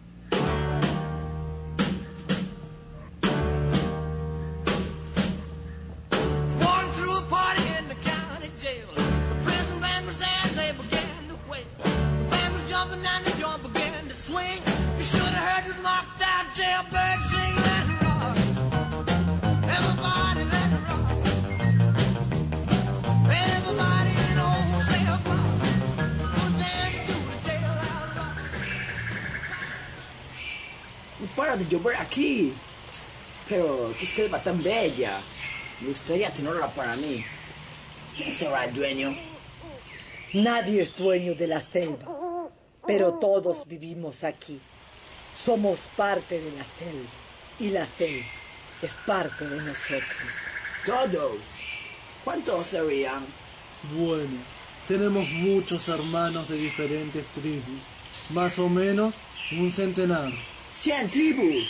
No para de llover aquí. Pero qué selva tan bella. Me gustaría tenerla para mí. ¿Quién será el dueño? Nadie es dueño de la selva, pero todos vivimos aquí. Somos parte de la selva y la selva es parte de nosotros. ¿Todos? ¿Cuántos serían? Bueno, tenemos muchos hermanos de diferentes tribus. Más o menos un centenar. 100 tribus.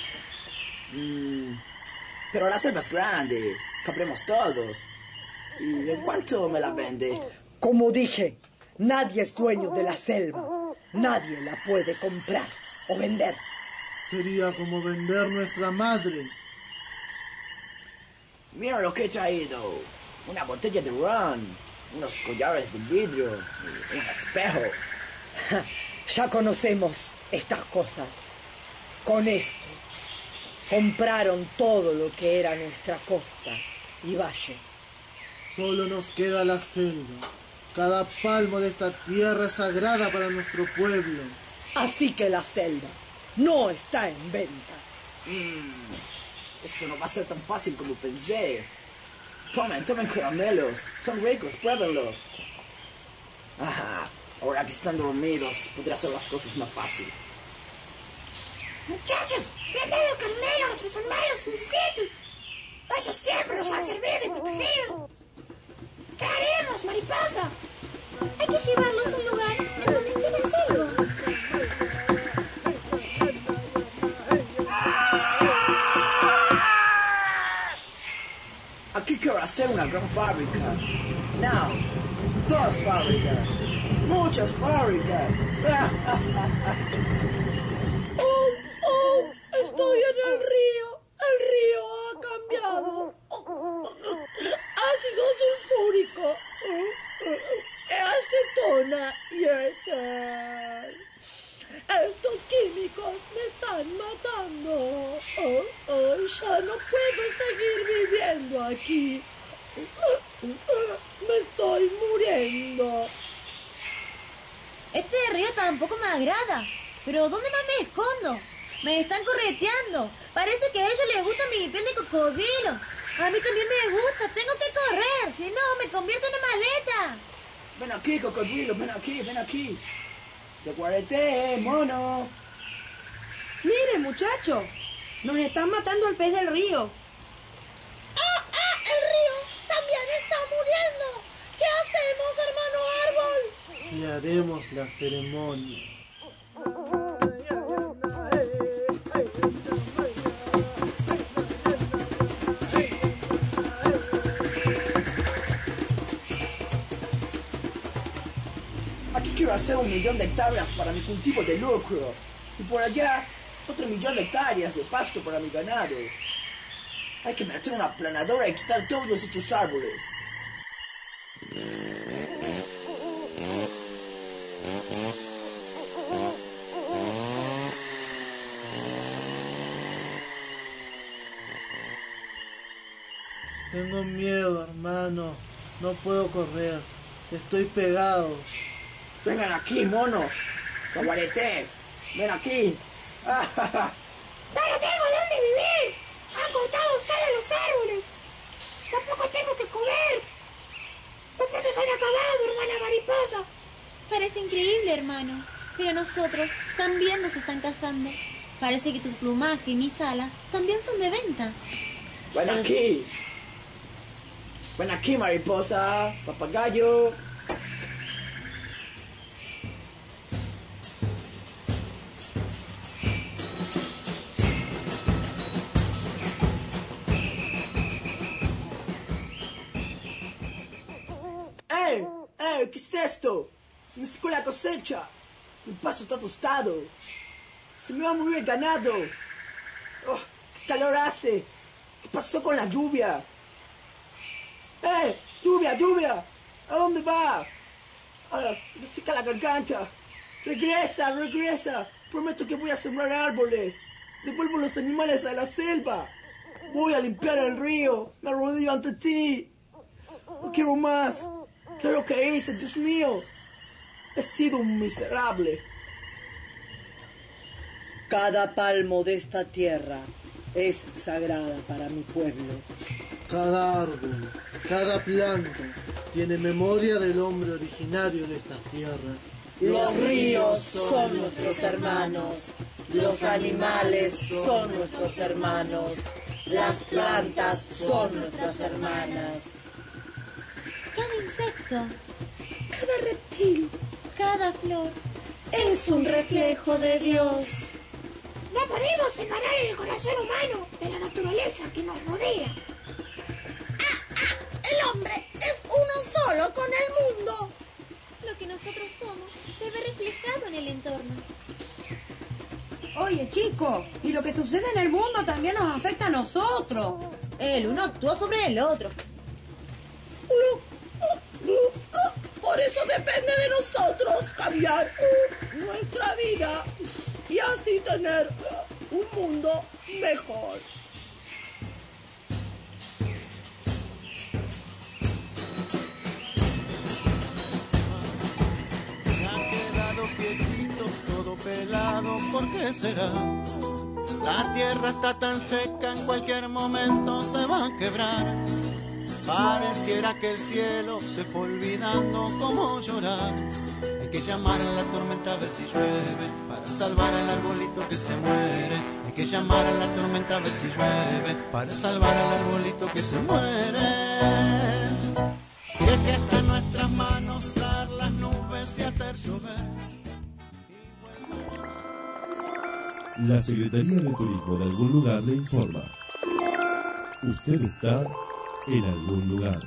Pero la selva es grande. Cabremos todos. ¿Y en cuánto me la vende? Como dije, nadie es dueño de la selva. Nadie la puede comprar o vender. Sería como vender nuestra madre. Mira lo que he traído. Una botella de ron, unos collares de vidrio, un espejo. Ya conocemos estas cosas. Con esto, compraron todo lo que era nuestra costa y valles. Solo nos queda la selva. Cada palmo de esta tierra es sagrada para nuestro pueblo. Así que la selva no está en venta. Esto no va a ser tan fácil como pensé. Tomen caramelos. Son ricos, pruébenlos. Ahora que están dormidos, podré hacer las cosas más fácil. Muchachos, le han dado el caramelo a nuestros hermanos amiguitos. Ellos siempre nos han servido y protegido. ¿Qué haremos, mariposa? Hay que llevarlos a un lugar en donde esté la selva. Aquí quiero hacer una gran fábrica. No, 2 fábricas. Muchas fábricas. Estoy en el río. El río ha cambiado. Ácido sulfúrico. Acetona y éter. Estos químicos me están matando. Ya no puedo seguir viviendo aquí. Me estoy muriendo. Este río tampoco me agrada. ¿Pero dónde más me escondo? Me están correteando. Parece que a ellos les gusta mi piel de cocodrilo. A mí también me gusta. Tengo que correr. Si no, me convierto en una maleta. Ven aquí, cocodrilo. Ven aquí. Te guareté, mono. Mire, muchacho. Nos están matando al pez del río. El río también está muriendo. ¿Qué hacemos, hermano árbol? Y haremos la ceremonia. Aquí quiero hacer 1 millón de hectáreas para mi cultivo de lucro. Y por allá, otro 1 millón de hectáreas de pasto para mi ganado. Hay que meter una aplanadora y quitar todos estos árboles. Tengo miedo, hermano. No puedo correr. Estoy pegado. Vengan aquí, monos. Saguareté, ven aquí. ¡Ya no tengo dónde vivir! ¡Han cortado ustedes los árboles! ¡Tampoco tengo que comer! ¡Los frutos han acabado, hermana mariposa! Parece increíble, hermano, pero nosotros también nos están cazando. Parece que tu plumaje y mis alas también son de venta. Ven aquí. Ven aquí, mariposa, papagayo. ¿Qué es esto? Se me secó la cosecha. Mi pasto está tostado. Se me va a morir el ganado. Oh, ¿qué calor hace? ¿Qué pasó con la lluvia? ¡Lluvia! ¿A dónde vas? Se me seca la garganta. Regresa. Prometo que voy a sembrar árboles. Devuelvo los animales a la selva. Voy a limpiar el río. Me arrodillo ante ti. No quiero más. ¿Qué es lo que hice, Dios mío? He sido un miserable. Cada palmo de esta tierra es sagrada para mi pueblo. Cada árbol, cada planta tiene memoria del hombre originario de estas tierras. Los ríos son nuestros hermanos. Los animales son nuestros hermanos. Las plantas son nuestras hermanas. Cada insecto, cada reptil, cada flor es un reflejo de Dios. No podemos separar el corazón humano de la naturaleza que nos rodea. El hombre es uno solo con el mundo. Lo que nosotros somos se ve reflejado en el entorno. Oye, chico, y lo que sucede en el mundo también nos afecta a nosotros. El uno actúa sobre el otro. Por eso depende de nosotros cambiar nuestra vida y así tener un mundo mejor. Se ha quedado quietito, todo pelado, ¿por qué será? La tierra está tan seca, en cualquier momento se va a quebrar. Pareciera que el cielo se fue olvidando cómo llorar. Hay que llamar a la tormenta a ver si llueve, para salvar al arbolito que se muere. Hay que llamar a la tormenta a ver si llueve, para salvar al arbolito que se muere. Si es que está en nuestras manos traer las nubes y hacer llover. La Secretaría de Turismo de algún lugar le informa. Usted está en algún lugar.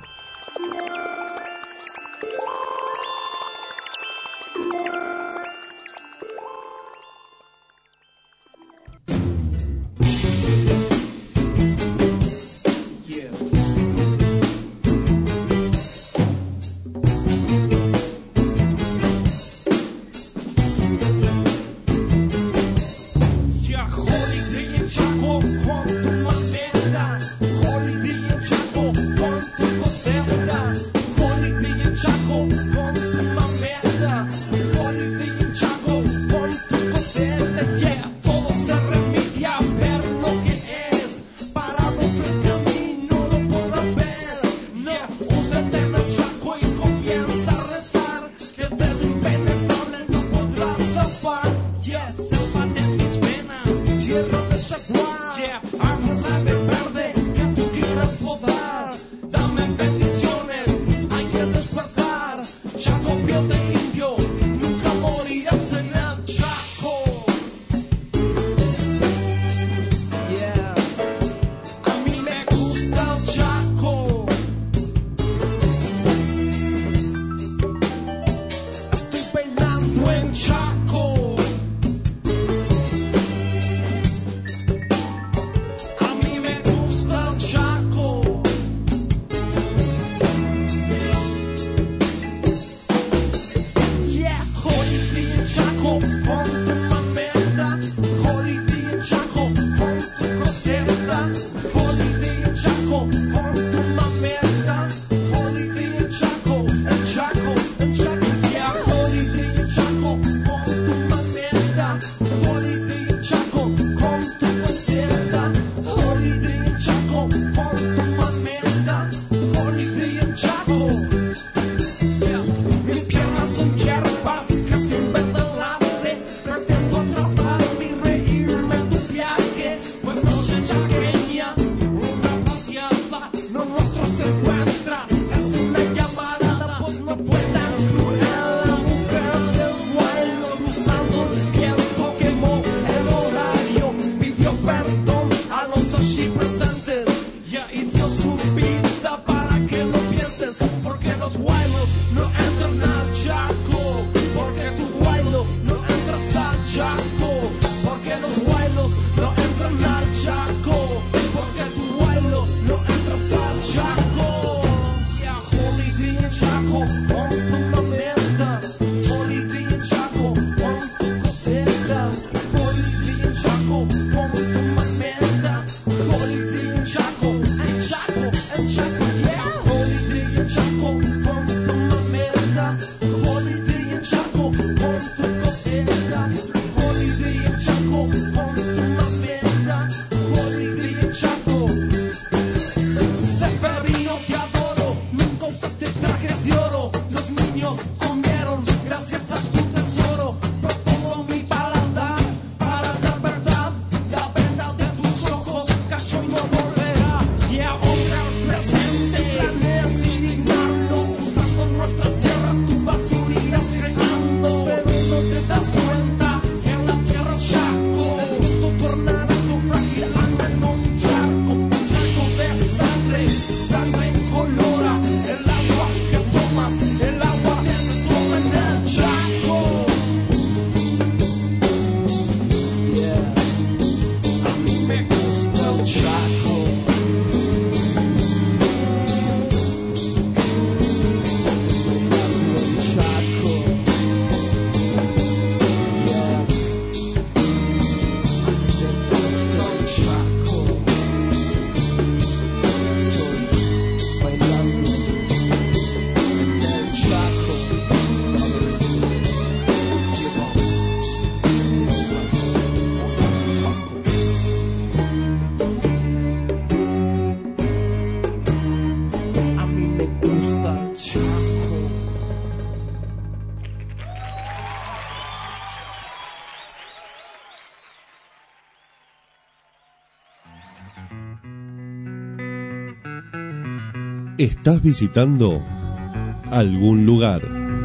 Estás visitando algún lugar.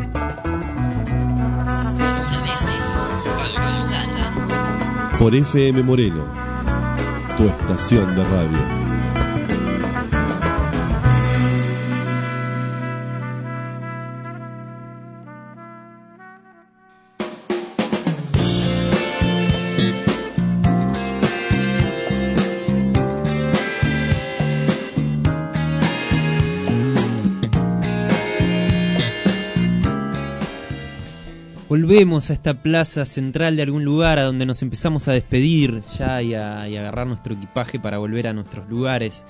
Por FM Moreno, tu estación de radio. Volvemos a esta plaza central de algún lugar a donde nos empezamos a despedir ya y a agarrar nuestro equipaje para volver a nuestros lugares.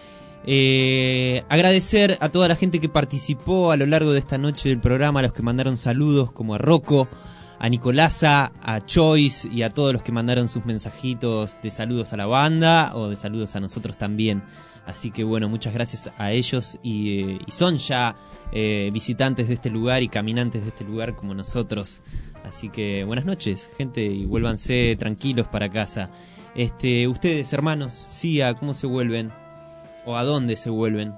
Agradecer a toda la gente que participó a lo largo de esta noche del programa, a los que mandaron saludos, como a Rocco, a Nicolasa, a Choice y a todos los que mandaron sus mensajitos de saludos a la banda o de saludos a nosotros también. Así que bueno, muchas gracias a ellos y son ya visitantes de este lugar y caminantes de este lugar como nosotros. Así que buenas noches, gente, y vuélvanse tranquilos para casa. Ustedes, hermanos, sí, ¿a cómo se vuelven? ¿O a dónde se vuelven?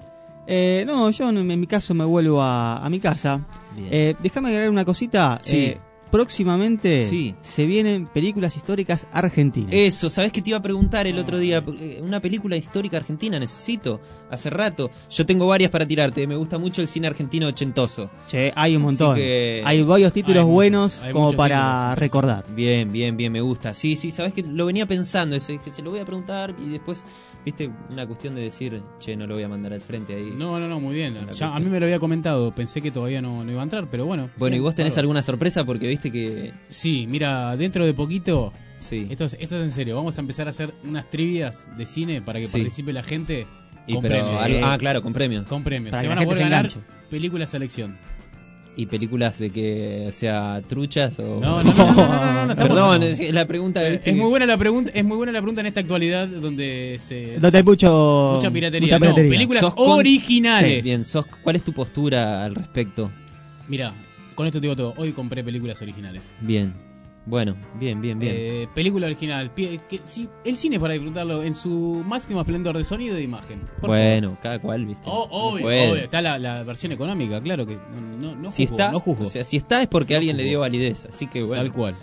No, yo en mi caso me vuelvo a mi casa. Déjame agregar una cosita. Sí. Próximamente se vienen películas históricas argentinas. Eso, ¿sabés qué te iba a preguntar el otro día? Una película histórica argentina necesito, hace rato. Yo tengo varias para tirarte, me gusta mucho el cine argentino ochentoso. Che, hay un montón. Hay varios títulos buenos como para recordar. Bien, me gusta. Sí, ¿sabés que lo venía pensando? Dije, se lo voy a preguntar y después, viste, una cuestión de decir, che, no lo voy a mandar al frente ahí. No, muy bien. Ya, a mí me lo había comentado, pensé que todavía no iba a entrar, pero bueno. Bueno, ¿y vos tenés alguna sorpresa? Porque viste que... Sí, mira, dentro de poquito, sí. Esto es en serio, vamos a empezar a hacer unas trivias de cine para que participe la gente con premios. Claro, con premios. Con premios. Para se que van la a poder gente se ganar enganche. película selección. ¿Y películas de que, o sea, truchas o...? No. Perdón, es la pregunta... Es muy buena la pregunta en esta actualidad donde hay mucha piratería. No, películas originales. Sí, bien, ¿cuál es tu postura al respecto? Mira, con esto te digo todo. Hoy compré películas originales. Bien. Bueno, bien. Película original. El cine es para disfrutarlo en su máximo esplendor de sonido y de imagen. Bueno, cada cual, ¿viste? Obvio. Está la versión económica, claro que no si juzgo, está, no juzgo. O sea, si está es porque alguien le dio validez, así que bueno. Tal cual.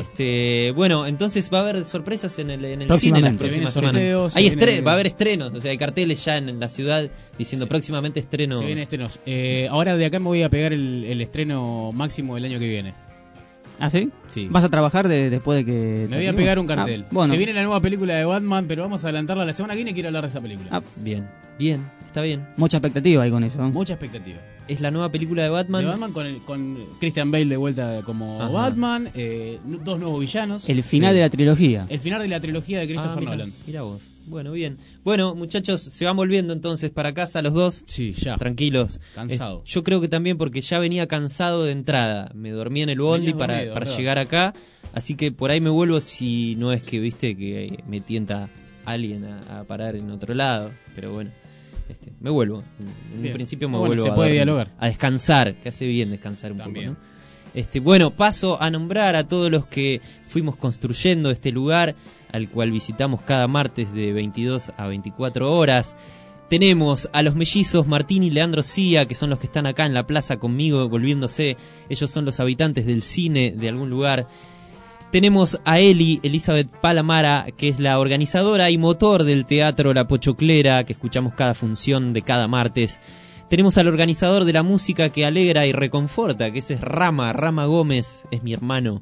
Bueno, entonces va a haber sorpresas en el cine las próximas semanas. Va a haber estrenos, o sea, hay carteles ya en la ciudad diciendo próximamente estrenos. Se vienen estrenos. Ahora de acá me voy a pegar el estreno máximo del año que viene. ¿Ah, sí? Sí. ¿Vas a trabajar después de que...? Me voy a pegar un cartel. Bueno. Se viene la nueva película de Batman, pero vamos a adelantarla la semana que viene. Quiero hablar de esta película. Bien, está bien. Mucha expectativa ahí con eso. Mucha expectativa. Es la nueva película de Batman. De Batman con Christian Bale de vuelta como Batman, dos nuevos villanos. El final de la trilogía. El final de la trilogía de Christopher Nolan. Mira vos. Bueno, bien. Bueno, muchachos, se van volviendo entonces para casa los dos. Sí, ya. Tranquilos. Cansado. Yo creo que también porque ya venía cansado de entrada. Me dormí en el bondi para llegar acá. Así que por ahí me vuelvo si no es que, viste, que me tienta alguien a parar en otro lado. Pero bueno, me vuelvo. En un principio me vuelvo se puede dialogar. A descansar, que hace bien descansar un poco, ¿no? Bueno, paso a nombrar a todos los que fuimos construyendo este lugar al cual visitamos cada martes de 22 a 24 horas. Tenemos a los mellizos Martín y Leandro Cía, que son los que están acá en la plaza conmigo volviéndose. Ellos son los habitantes del cine de algún lugar. Tenemos a Elizabeth Palamara, que es la organizadora y motor del Teatro La Pochoclera, que escuchamos cada función de cada martes. Tenemos al organizador de la música que alegra y reconforta, que ese es Rama Gómez, es mi hermano.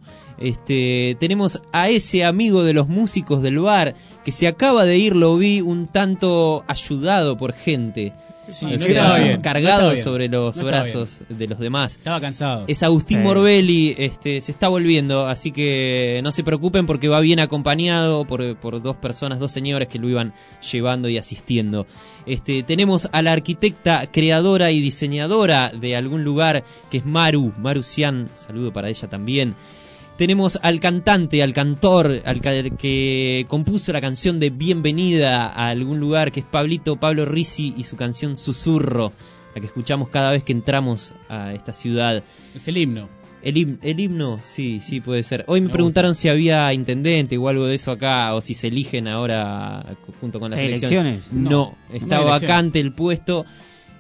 Tenemos a ese amigo de los músicos del bar, que se acaba de ir, lo vi un tanto ayudado por gente. Sí, o sea, cargado sobre los brazos de los demás. Estaba cansado. Es Agustín Morbelli, se está volviendo, así que no se preocupen porque va bien acompañado por dos personas, dos señores que lo iban llevando y asistiendo. Tenemos a la arquitecta, creadora y diseñadora de algún lugar, que es Maru Cian, saludo para ella también. Tenemos al cantante, al cantor, al que compuso la canción de Bienvenida a algún lugar, que es Pablo Risi y su canción Susurro, la que escuchamos cada vez que entramos a esta ciudad. Es el himno. El himno, sí, puede ser. Hoy me preguntaron si había intendente o algo de eso acá, o si se eligen ahora junto con las elecciones. No, está vacante el puesto.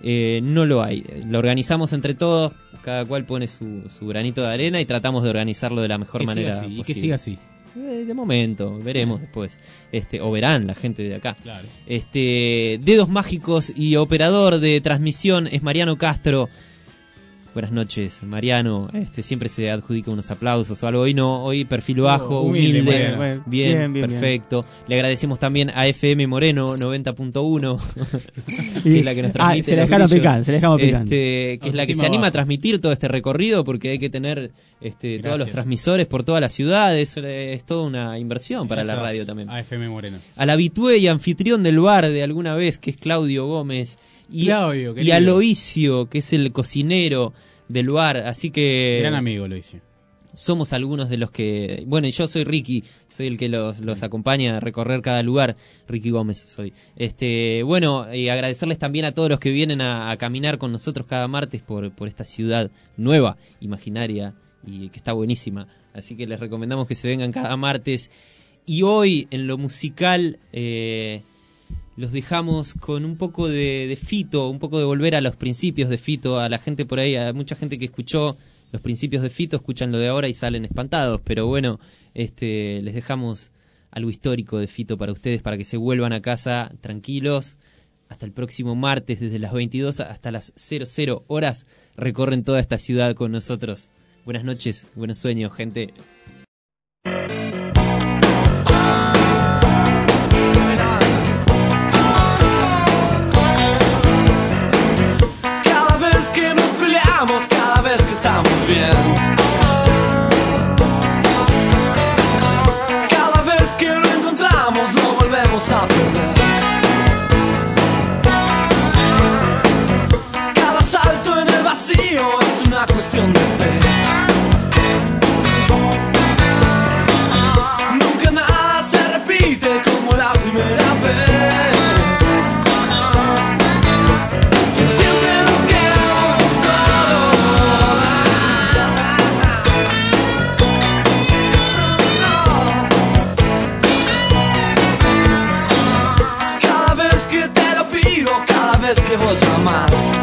no lo hay. Lo organizamos entre todos, cada cual pone su granito de arena y tratamos de organizarlo de la mejor manera posible. Y que siga así. De momento, veremos después. O verán la gente de acá. Claro. Dedos mágicos y operador de transmisión es Mariano Castro. Buenas noches, Mariano. Siempre se adjudica unos aplausos o algo. Hoy no, hoy perfil bajo, humilde. Bien, perfecto. Le agradecemos también a FM Moreno 90.1, que es la que nos transmite. Se le dejamos picando. Que es la que se anima a transmitir todo este recorrido, porque hay que tener todos los transmisores por toda la ciudad. Es toda una inversión para la radio también. A FM Moreno. Al habitué y anfitrión del bar de alguna vez, que es Claudio Gómez. Y a Loicio, que es el cocinero del bar, así que... Gran amigo, Loicio. Somos algunos de los que... Bueno, yo soy Ricky, soy el que los acompaña a recorrer cada lugar. Ricky Gómez soy. Y agradecerles también a todos los que vienen a caminar con nosotros cada martes por esta ciudad nueva, imaginaria, y que está buenísima. Así que les recomendamos que se vengan cada martes. Y hoy, en lo musical... los dejamos con un poco de Fito, un poco de volver a los principios de Fito. A la gente por ahí, a mucha gente que escuchó los principios de Fito, escuchan lo de ahora y salen espantados. Pero bueno, les dejamos algo histórico de Fito para ustedes, para que se vuelvan a casa tranquilos. Hasta el próximo martes, desde las 22 hasta las 00 horas, recorren toda esta ciudad con nosotros. Buenas noches, buenos sueños, gente. Cada vez que estamos bien, cada vez que lo encontramos lo volvemos a perder. Cada salto en el vacío es una cuestión de fe. Nunca nada se repite como la primera vez. Que vos llamás.